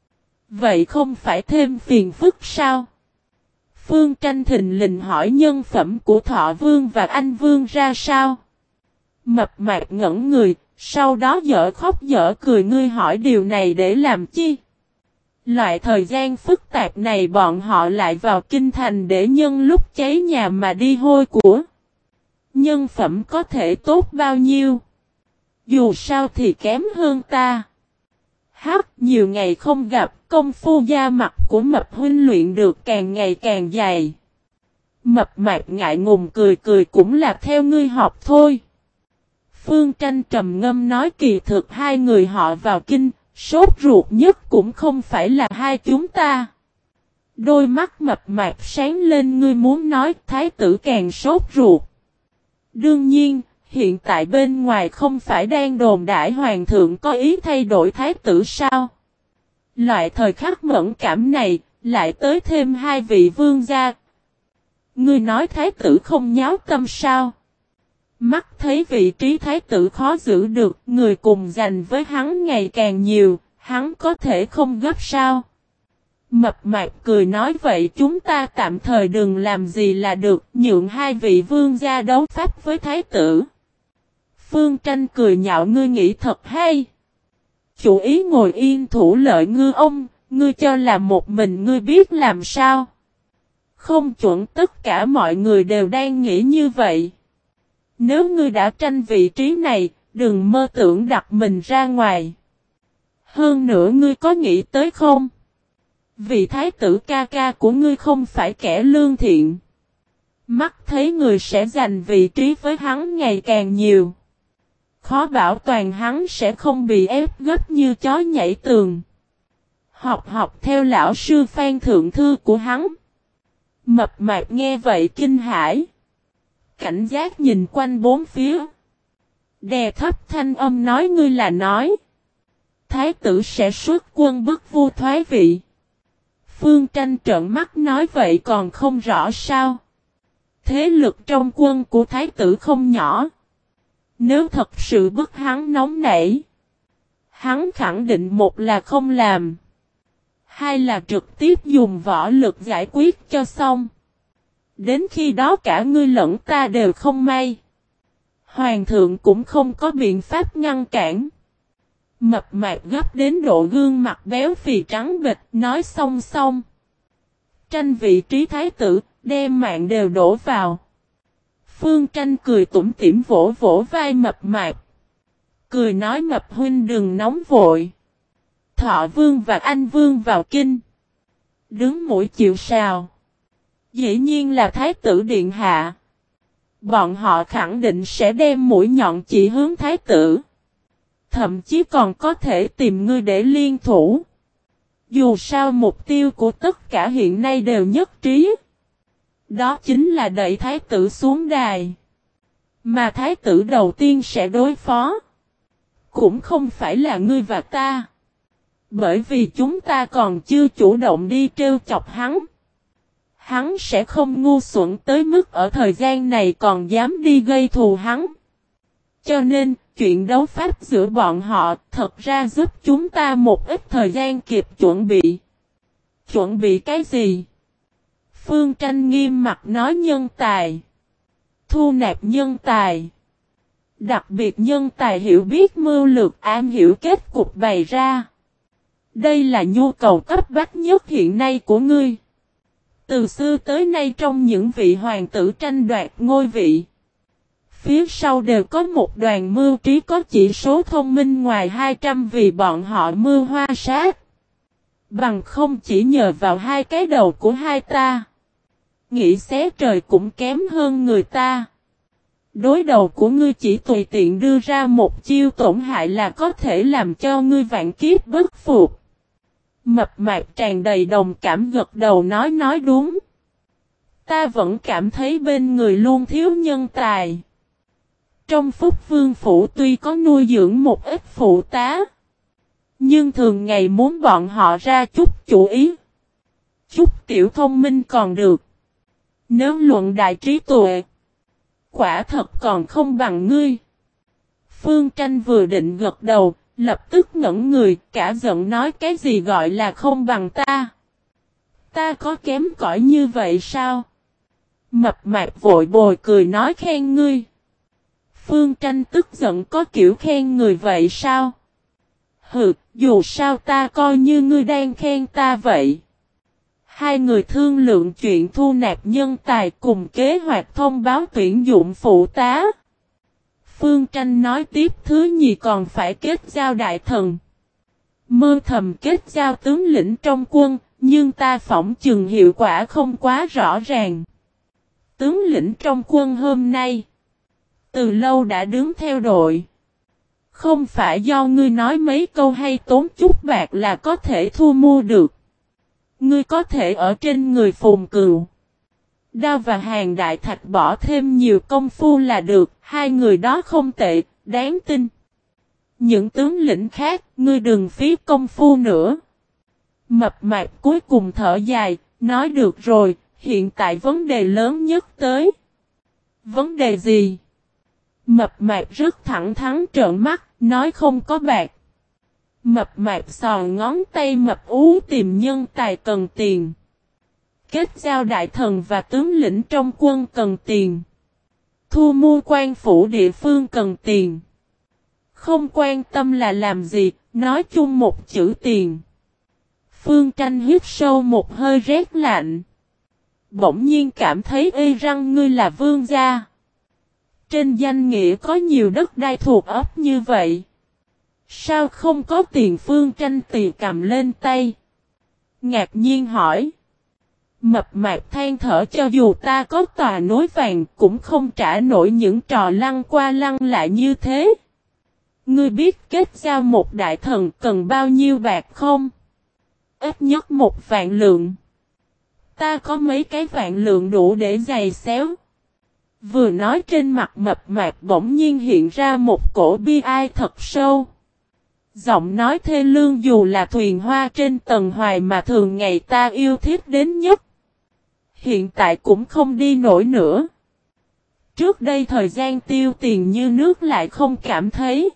Vậy không phải thêm phiền phức sao? Phương Tranh thình lình hỏi nhân phẩm của Thọ Vương và Anh Vương ra sao? Mập mạp ngẩn người, sau đó dở khóc dở cười ngươi hỏi điều này để làm chi? Loại thời gian phức tạp này bọn họ lại vào kinh thành để nhân lúc cháy nhà mà đi hôi của. Nhân phẩm có thể tốt bao nhiêu? Dù sao thì kém hơn ta. Hắc nhiều ngày không gặp công phu da mặt của mập huynh luyện được càng ngày càng dày. Mập mạp ngại ngùng cười cười cũng là theo ngươi học thôi. Phương Tranh trầm ngâm nói kỳ thực hai người họ vào kinh. Sốt ruột nhất cũng không phải là hai chúng ta. Đôi mắt mập mạp sáng lên ngươi muốn nói thái tử càng sốt ruột. Đương nhiên, hiện tại bên ngoài không phải đang đồn đại hoàng thượng có ý thay đổi thái tử sao? Loại thời khắc mẫn cảm này, lại tới thêm hai vị vương gia. Ngươi nói thái tử không nháo tâm sao? Mắt thấy vị trí thái tử khó giữ được, người cùng giành với hắn ngày càng nhiều, hắn có thể không gấp sao? Mập mạp cười nói vậy chúng ta tạm thời đừng làm gì là được, nhượng hai vị vương gia đấu pháp với thái tử. Phương Tranh cười nhạo ngươi nghĩ thật hay. Chủ ý ngồi yên thủ lợi ngư ông, ngươi cho là một mình ngươi biết làm sao? Không chuẩn tất cả mọi người đều đang nghĩ như vậy. Nếu ngươi đã tranh vị trí này, đừng mơ tưởng đặt mình ra ngoài. Hơn nữa ngươi có nghĩ tới không? Vị thái tử ca ca của ngươi không phải kẻ lương thiện. Mắt thấy người sẽ giành vị trí với hắn ngày càng nhiều. Khó bảo toàn hắn sẽ không bị ép gấp như chó nhảy tường. Học theo lão sư Phan Thượng Thư của hắn. Mập mạp nghe vậy kinh hãi. Cảnh giác nhìn quanh bốn phía. Đè thấp thanh âm nói ngươi là nói. Thái tử sẽ xuất quân bức vua thoái vị. Phương Tranh trợn mắt nói vậy còn không rõ sao. Thế lực trong quân của thái tử không nhỏ. Nếu thật sự bức hắn nóng nảy. Hắn khẳng định một là không làm. Hai là trực tiếp dùng võ lực giải quyết cho xong. Đến khi đó cả ngươi lẫn ta đều không may. Hoàng thượng cũng không có biện pháp ngăn cản. Mập mạp gấp đến độ gương mặt béo phì trắng bệch nói xong xong. Tranh vị trí thái tử, đem mạng đều đổ vào. Phương Tranh cười tủm tỉm vỗ vỗ vai mập mạp. Cười nói mập huynh đừng nóng vội. Thọ vương và anh vương vào kinh. Đứng mũi chịu sào. Dĩ nhiên là thái tử điện hạ. Bọn họ khẳng định sẽ đem mũi nhọn chỉ hướng thái tử. Thậm chí còn có thể tìm ngươi để liên thủ. Dù sao mục tiêu của tất cả hiện nay đều nhất trí. Đó chính là đẩy thái tử xuống đài. Mà thái tử đầu tiên sẽ đối phó. Cũng không phải là ngươi và ta. Bởi vì chúng ta còn chưa chủ động đi trêu chọc hắn. Hắn sẽ không ngu xuẩn tới mức ở thời gian này còn dám đi gây thù hắn. Cho nên, chuyện đấu pháp giữa bọn họ thật ra giúp chúng ta một ít thời gian kịp chuẩn bị. Chuẩn bị cái gì? Phương Tranh nghiêm mặt nói nhân tài. Thu nạp nhân tài. Đặc biệt nhân tài hiểu biết mưu lược am hiểu kết cục bày ra. Đây là nhu cầu cấp bách nhất hiện nay của ngươi. Từ xưa tới nay trong những vị hoàng tử tranh đoạt ngôi vị. Phía sau đều có một đoàn mưu trí có chỉ số thông minh ngoài 200 vì bọn họ mưu hoa sát. Bằng không chỉ nhờ vào hai cái đầu của hai ta. Nghĩ xé trời cũng kém hơn người ta. Đối đầu của ngươi chỉ tùy tiện đưa ra một chiêu tổn hại là có thể làm cho ngươi vạn kiếp bất phục. Mập mạp tràn đầy đồng cảm gật đầu nói đúng. Ta vẫn cảm thấy bên người luôn thiếu nhân tài. Trong Phúc Vương Phủ tuy có nuôi dưỡng một ít phụ tá. Nhưng thường ngày muốn bọn họ ra chút chủ ý. Chút tiểu thông minh còn được. Nếu luận đại trí tuệ. Quả thật còn không bằng ngươi. Phương Tranh vừa định gật đầu. Lập tức ngẩn người cả giận nói cái gì gọi là không bằng ta. Ta có kém cỏi như vậy sao? Mập mạp vội bồi cười nói khen ngươi. Phương Tranh tức giận có kiểu khen người vậy sao? Hừ, dù sao ta coi như ngươi đang khen ta vậy. Hai người thương lượng chuyện thu nạp nhân tài cùng kế hoạch thông báo tuyển dụng phụ tá. Phương Tranh nói tiếp thứ nhì còn phải kết giao đại thần. Mơ thầm kết giao tướng lĩnh trong quân, nhưng ta phỏng chừng hiệu quả không quá rõ ràng. Tướng lĩnh trong quân hôm nay, từ lâu đã đứng theo đội. Không phải do ngươi nói mấy câu hay tốn chút bạc là có thể thu mua được. Ngươi có thể ở trên người Phùng Cừu, Đao và Hàng Đại Thạch bỏ thêm nhiều công phu là được, hai người đó không tệ, đáng tin. Những tướng lĩnh khác, ngươi đừng phí công phu nữa. Mập mạp cuối cùng thở dài, nói được rồi, hiện tại vấn đề lớn nhất tới. Vấn đề gì? Mập mạp rất thẳng thắn trợn mắt, nói không có bạc. Mập mạp sòn ngón tay mập ú tìm nhân tài cần tiền. Kết giao đại thần và tướng lĩnh trong quân cần tiền. Thu mua quan phủ địa phương cần tiền. Không quan tâm là làm gì, nói chung một chữ tiền. Phương Tranh hít sâu một hơi rét lạnh. Bỗng nhiên cảm thấy ê răng ngươi là vương gia. Trên danh nghĩa có nhiều đất đai thuộc ấp như vậy. Sao không có tiền? Phương Tranh tì cầm lên tay. Ngạc nhiên hỏi. Mập mạp than thở cho dù ta có tòa núi vàng cũng không trả nổi những trò lăn qua lăn lại như thế. Ngươi biết kết giao một đại thần cần bao nhiêu bạc không? Ít nhất 1.000 lượng. Ta có mấy cái vạn lượng đủ để giày xéo. Vừa nói trên mặt mập mạp bỗng nhiên hiện ra một cổ bi ai thật sâu. Giọng nói thê lương dù là thuyền hoa trên tầng hoài mà thường ngày ta yêu thích đến nhất. Hiện tại cũng không đi nổi nữa. Trước đây thời gian tiêu tiền như nước lại không cảm thấy.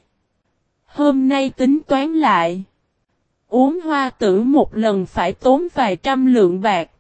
Hôm nay tính toán lại. Uống hoa tử một lần phải tốn vài trăm lượng bạc.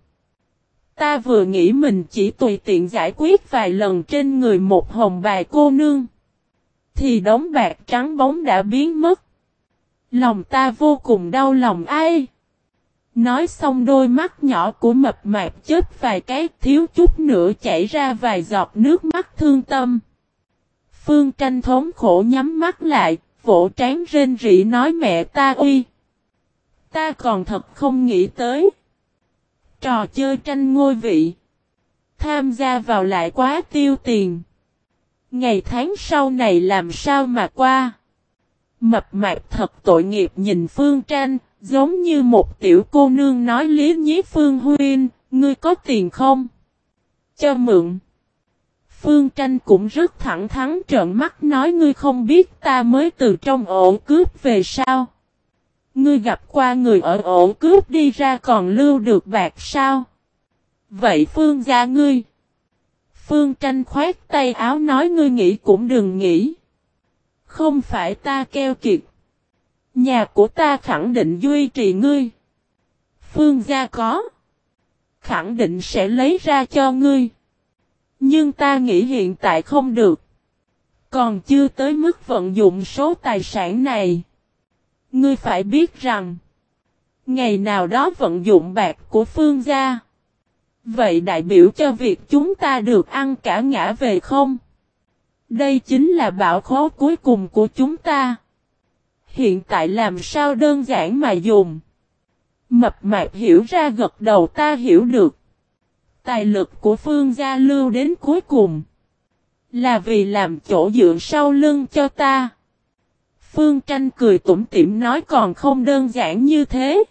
Ta vừa nghĩ mình chỉ tùy tiện giải quyết vài lần trên người một hồng bài cô nương. Thì đống bạc trắng bóng đã biến mất. Lòng ta vô cùng đau lòng ai. Nói xong đôi mắt nhỏ của mập mạp chớp vài cái thiếu chút nữa chảy ra vài giọt nước mắt thương tâm. Phương Tranh thống khổ nhắm mắt lại, vỗ trán rên rỉ nói mẹ ta uy. Ta còn thật không nghĩ tới. Trò chơi tranh ngôi vị. Tham gia vào lại quá tiêu tiền. Ngày tháng sau này làm sao mà qua. Mập mạp thật tội nghiệp nhìn Phương Tranh, giống như một tiểu cô nương nói lý nhí Phương huynh, ngươi có tiền không? Cho mượn. Phương Tranh cũng rất thẳng thắn trợn mắt nói ngươi không biết ta mới từ trong ổ cướp về sao? Ngươi gặp qua người ở ổ cướp đi ra còn lưu được bạc sao? Vậy Phương gia ngươi. Phương Tranh khoát tay áo nói ngươi nghĩ cũng đừng nghĩ. Không phải ta keo kiệt. Nhà của ta khẳng định duy trì ngươi. Phương gia có. Khẳng định sẽ lấy ra cho ngươi. Nhưng ta nghĩ hiện tại không được. Còn chưa tới mức vận dụng số tài sản này. Ngươi phải biết rằng. Ngày nào đó vận dụng bạc của Phương gia. Vậy đại biểu cho việc chúng ta được ăn cả ngã về không? Đây chính là bảo khố cuối cùng của chúng ta. Hiện tại làm sao đơn giản mà dùng. Mập mạp hiểu ra gật đầu ta hiểu được. Tài lực của Phương gia lưu đến cuối cùng. Là vì làm chỗ dựa sau lưng cho ta. Phương Tranh cười tủm tỉm nói còn không đơn giản như thế.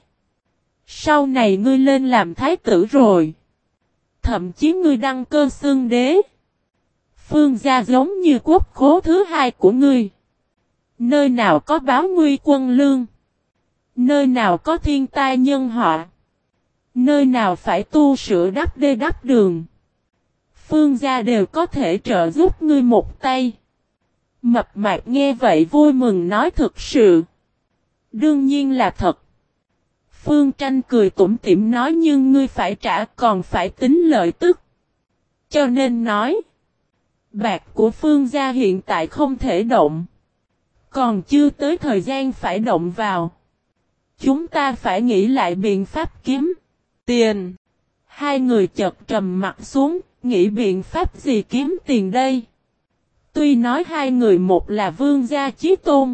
Sau này ngươi lên làm thái tử rồi. Thậm chí ngươi đăng cơ xưng đế. Phương gia giống như quốc khố thứ hai của ngươi. Nơi nào có báo nguy quân lương. Nơi nào có thiên tai nhân họa. Nơi nào phải tu sửa đắp đê đắp đường. Phương gia đều có thể trợ giúp ngươi một tay. Mập mạp nghe vậy vui mừng nói thực sự. Đương nhiên là thật. Phương Tranh cười tủm tỉm nói nhưng ngươi phải trả còn phải tính lợi tức. Cho nên nói. Bạc của Phương gia hiện tại không thể động. Còn chưa tới thời gian phải động vào. Chúng ta phải nghĩ lại biện pháp kiếm tiền. Hai người chợt trầm mặt xuống, nghĩ biện pháp gì kiếm tiền đây. Tuy nói hai người một là vương gia chí tôn.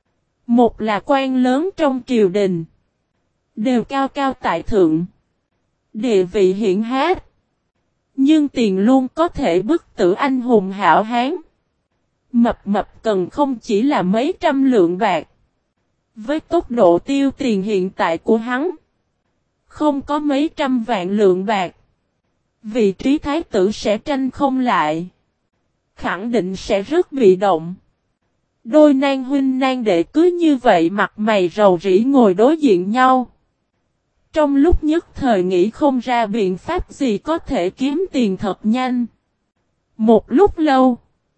Một là quan lớn trong triều đình. Đều cao cao tại thượng. Địa vị hiển hách. Nhưng tiền luôn có thể bức tử anh hùng hảo hán. Mập mập cần không chỉ là mấy trăm lượng bạc. Với tốc độ tiêu tiền hiện tại của hắn. Không có mấy trăm vạn lượng bạc. Vị trí thái tử sẽ tranh không lại. Khẳng định sẽ rất bị động. Đôi nan huynh nan đệ cứ như vậy mặt mày rầu rĩ ngồi đối diện nhau. Trong lúc nhất thời nghĩ không ra biện pháp gì có thể kiếm tiền thật nhanh. Một lúc lâu.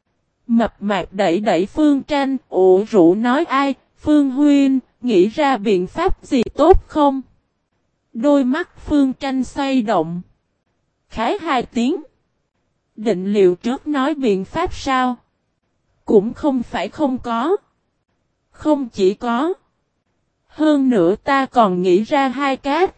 Mập mạp đẩy đẩy Phương Tranh, ủ rũ nói ai, Phương huynh, nghĩ ra biện pháp gì tốt không? Đôi mắt Phương Tranh xoay động. Khái hai tiếng. Định liệu trước nói biện pháp sao? Cũng không phải không có. Không chỉ có. Hơn nữa ta còn nghĩ ra hai cách.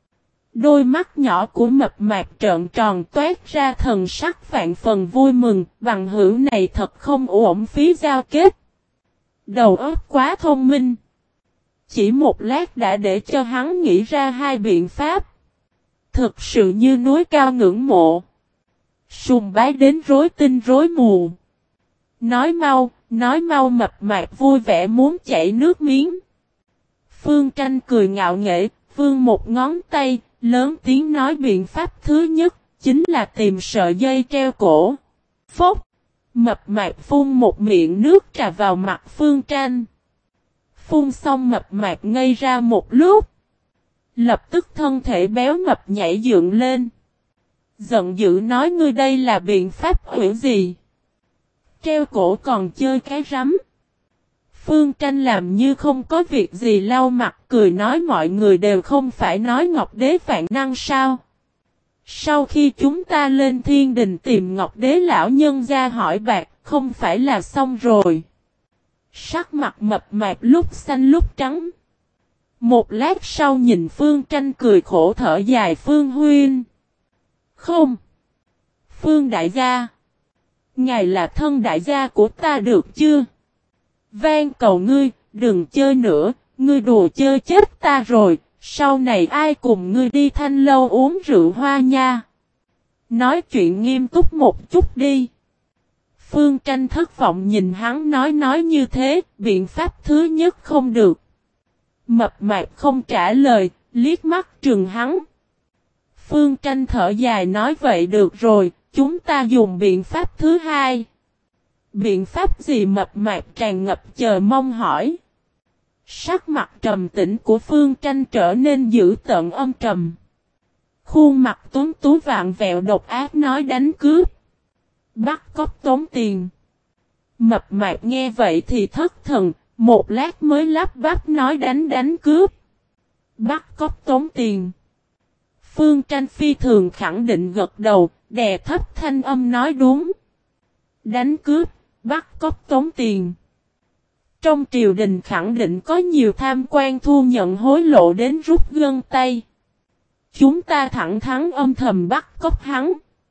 Đôi mắt nhỏ của mập mạp trợn tròn toát ra thần sắc vạn phần vui mừng, bằng hữu này thật không uổng phí giao kết. Đầu óc quá thông minh. Chỉ một lát đã để cho hắn nghĩ ra hai biện pháp. Thực sự như núi cao ngưỡng mộ. Sùng bái đến rối tinh rối mù. Nói mau mập mạp vui vẻ muốn chảy nước miếng. Phương Tranh cười ngạo nghễ, vươn một ngón tay, lớn tiếng nói biện pháp thứ nhất, chính là tìm sợi dây treo cổ. Phốc. Mập mạp phun một miệng nước trà vào mặt Phương Tranh. Phun xong mập mạp ngây ra một lúc. Lập tức thân thể béo mập nhảy dựng lên. Giận dữ nói ngươi đây là biện pháp hữu gì? Treo cổ còn chơi cái rắm. Phương Tranh làm như không có việc gì lau mặt cười nói mọi người đều không phải nói Ngọc Đế vạn năng sao? Sau khi chúng ta lên thiên đình tìm Ngọc Đế lão nhân ra hỏi bạc không phải là xong rồi. Sắc mặt mập mạp lúc xanh lúc trắng. Một lát sau nhìn Phương Tranh cười khổ thở dài Phương huynh. Không. Phương đại gia. Ngài là thân đại gia của ta được chưa? Van cầu ngươi, đừng chơi nữa, ngươi đùa chơi chết ta rồi, sau này ai cùng ngươi đi thanh lâu uống rượu hoa nha. Nói chuyện nghiêm túc một chút đi. Phương Tranh thất vọng nhìn hắn nói như thế, biện pháp thứ nhất không được. Mập mạp không trả lời, liếc mắt trừng hắn. Phương Tranh thở dài nói vậy được rồi, chúng ta dùng biện pháp thứ hai. Biện pháp gì mập mạp tràn ngập chờ mong hỏi. Sắc mặt trầm tĩnh của Phương Tranh trở nên dữ tợn âm trầm. Khuôn mặt tuấn tú vạn vẹo độc ác nói đánh cướp. Bắt cóc tống tiền. Mập mạp nghe vậy thì thất thần, một lát mới lắp bắp nói đánh cướp. Bắt cóc tống tiền. Phương Tranh phi thường khẳng định gật đầu, đè thấp thanh âm nói đúng. Đánh cướp, bắt cóc tống tiền. Trong triều đình khẳng định có nhiều tham quan thu nhận hối lộ đến rút gân tay. Chúng ta thẳng thắn âm thầm bắt cóc hắn.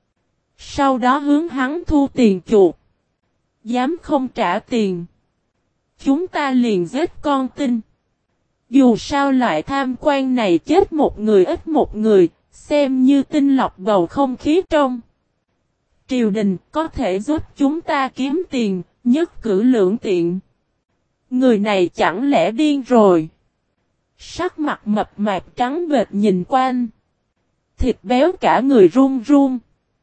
Sau đó hướng hắn thu tiền chuộc. Dám không trả tiền. Chúng ta liền giết con tin. Dù sao loại tham quan này chết một người ít một người, xem như tinh lọc bầu không khí trong triều đình có thể giúp chúng ta kiếm tiền, nhất cử lưỡng tiện. Người này chẳng lẽ điên rồi? Sắc mặt mập mạp trắng bệch nhìn quanh. Thịt béo cả người run run.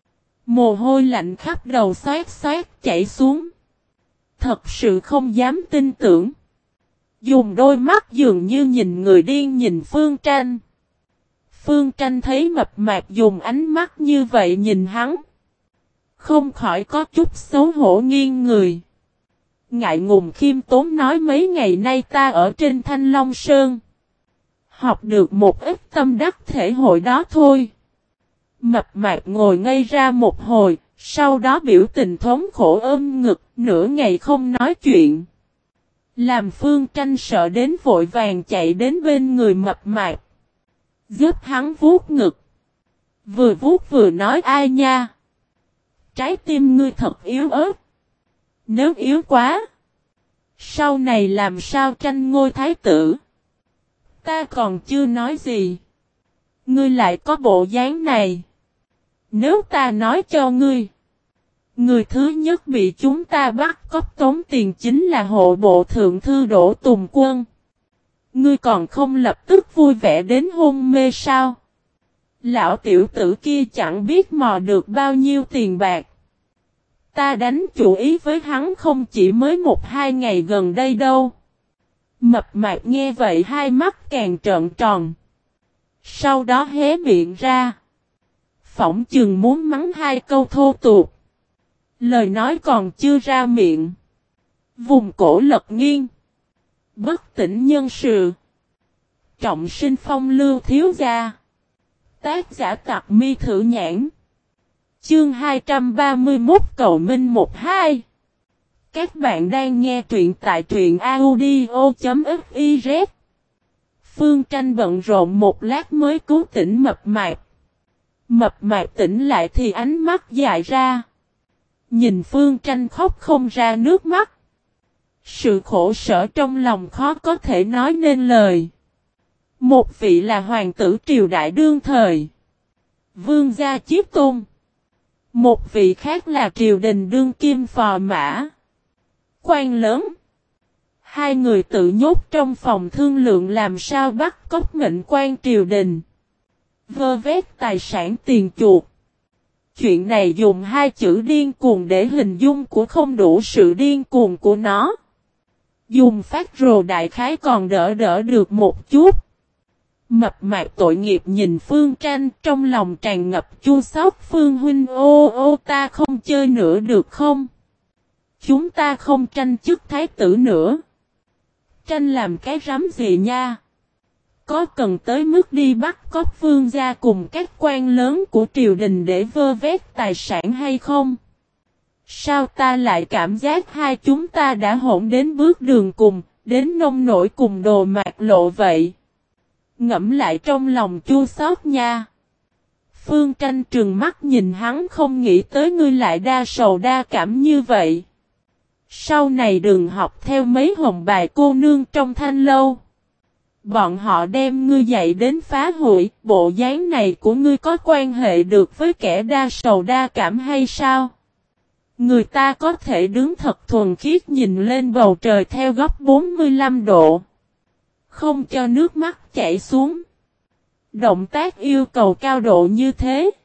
Mồ hôi lạnh khắp đầu xoát xoát chảy xuống. Thật sự không dám tin tưởng. Dùng đôi mắt dường như nhìn người điên nhìn Phương Tranh. Phương Tranh thấy mập mạp dùng ánh mắt như vậy nhìn hắn. Không khỏi có chút xấu hổ nghiêng người. Ngại ngùng khiêm tốn nói mấy ngày nay ta ở trên Thanh Long Sơn. Học được một ít tâm đắc thể hội đó thôi. Mập mạp ngồi ngây ra một hồi, sau đó biểu tình thống khổ ôm ngực, nửa ngày không nói chuyện. Làm Phương Tranh sợ đến vội vàng chạy đến bên người mập mạp. Giúp hắn vuốt ngực. Vừa vuốt vừa nói ai nha. Trái tim ngươi thật yếu ớt. Nếu yếu quá. Sau này làm sao tranh ngôi thái tử. Ta còn chưa nói gì. Ngươi lại có bộ dáng này. Nếu ta nói cho ngươi. Người thứ nhất bị chúng ta bắt cóc tống tiền chính là hộ bộ thượng thư Đỗ Tùng Quân. Ngươi còn không lập tức vui vẻ đến hôn mê sao? Lão tiểu tử kia chẳng biết mò được bao nhiêu tiền bạc. Ta đánh chủ ý với hắn không chỉ mới 1-2 ngày gần đây đâu. Mập mạp nghe vậy hai mắt càng trợn tròn. Sau đó hé miệng ra. Phỏng chừng muốn mắng hai câu thô tục. Lời nói còn chưa ra miệng. Vùng cổ lật nghiêng. Bất tỉnh nhân sự. Trọng sinh phong lưu thiếu gia. Tác giả Tặc Mi Thử Nhãn. Chương 231 Cầu Minh 1-2. Các bạn đang nghe truyện tại truyện audio.fiz. Phương Tranh bận rộn một lát mới cứu tỉnh mập mạp. Mập mạp tỉnh lại thì ánh mắt dại ra. Nhìn Phương Tranh khóc không ra nước mắt. Sự khổ sở trong lòng khó có thể nói nên lời. Một vị là hoàng tử triều đại đương thời. Vương gia Chiết Tôn. Một vị khác là triều đình đương kim phò mã. Quan lớn. Hai người tự nhốt trong phòng thương lượng làm sao bắt cóc mệnh quan triều đình. Vơ vét tài sản tiền chuộc. chuyện này dùng hai chữ điên cuồng để hình dung cũng không đủ sự điên cuồng của nó. Dùng phát rồ đại khái còn đỡ được một chút. Mập mạp tội nghiệp nhìn Phương Tranh trong lòng tràn ngập chua xót. Phương huynh ô ta không chơi nữa được không? Chúng ta không tranh chức thái tử nữa. Tranh làm cái rắm gì nha? Có cần tới mức đi bắt cóc vương gia cùng các quan lớn của triều đình để vơ vét tài sản hay không? Sao ta lại cảm giác hai chúng ta đã hỗn đến bước đường cùng, đến nông nổi cùng đồ mạt lộ vậy? Ngẫm lại trong lòng chua xót nha. Phương Tranh trừng mắt nhìn hắn, không nghĩ tới ngươi lại đa sầu đa cảm như vậy. Sau này đừng học theo mấy hồng bài cô nương trong thanh lâu. Bọn họ đem ngươi dạy đến phá hủy, bộ dáng này của ngươi có quan hệ được với kẻ đa sầu đa cảm hay sao? Người ta có thể đứng thật thuần khiết nhìn lên bầu trời theo góc 45 độ. Không cho nước mắt chảy xuống. Động tác yêu cầu cao độ như thế.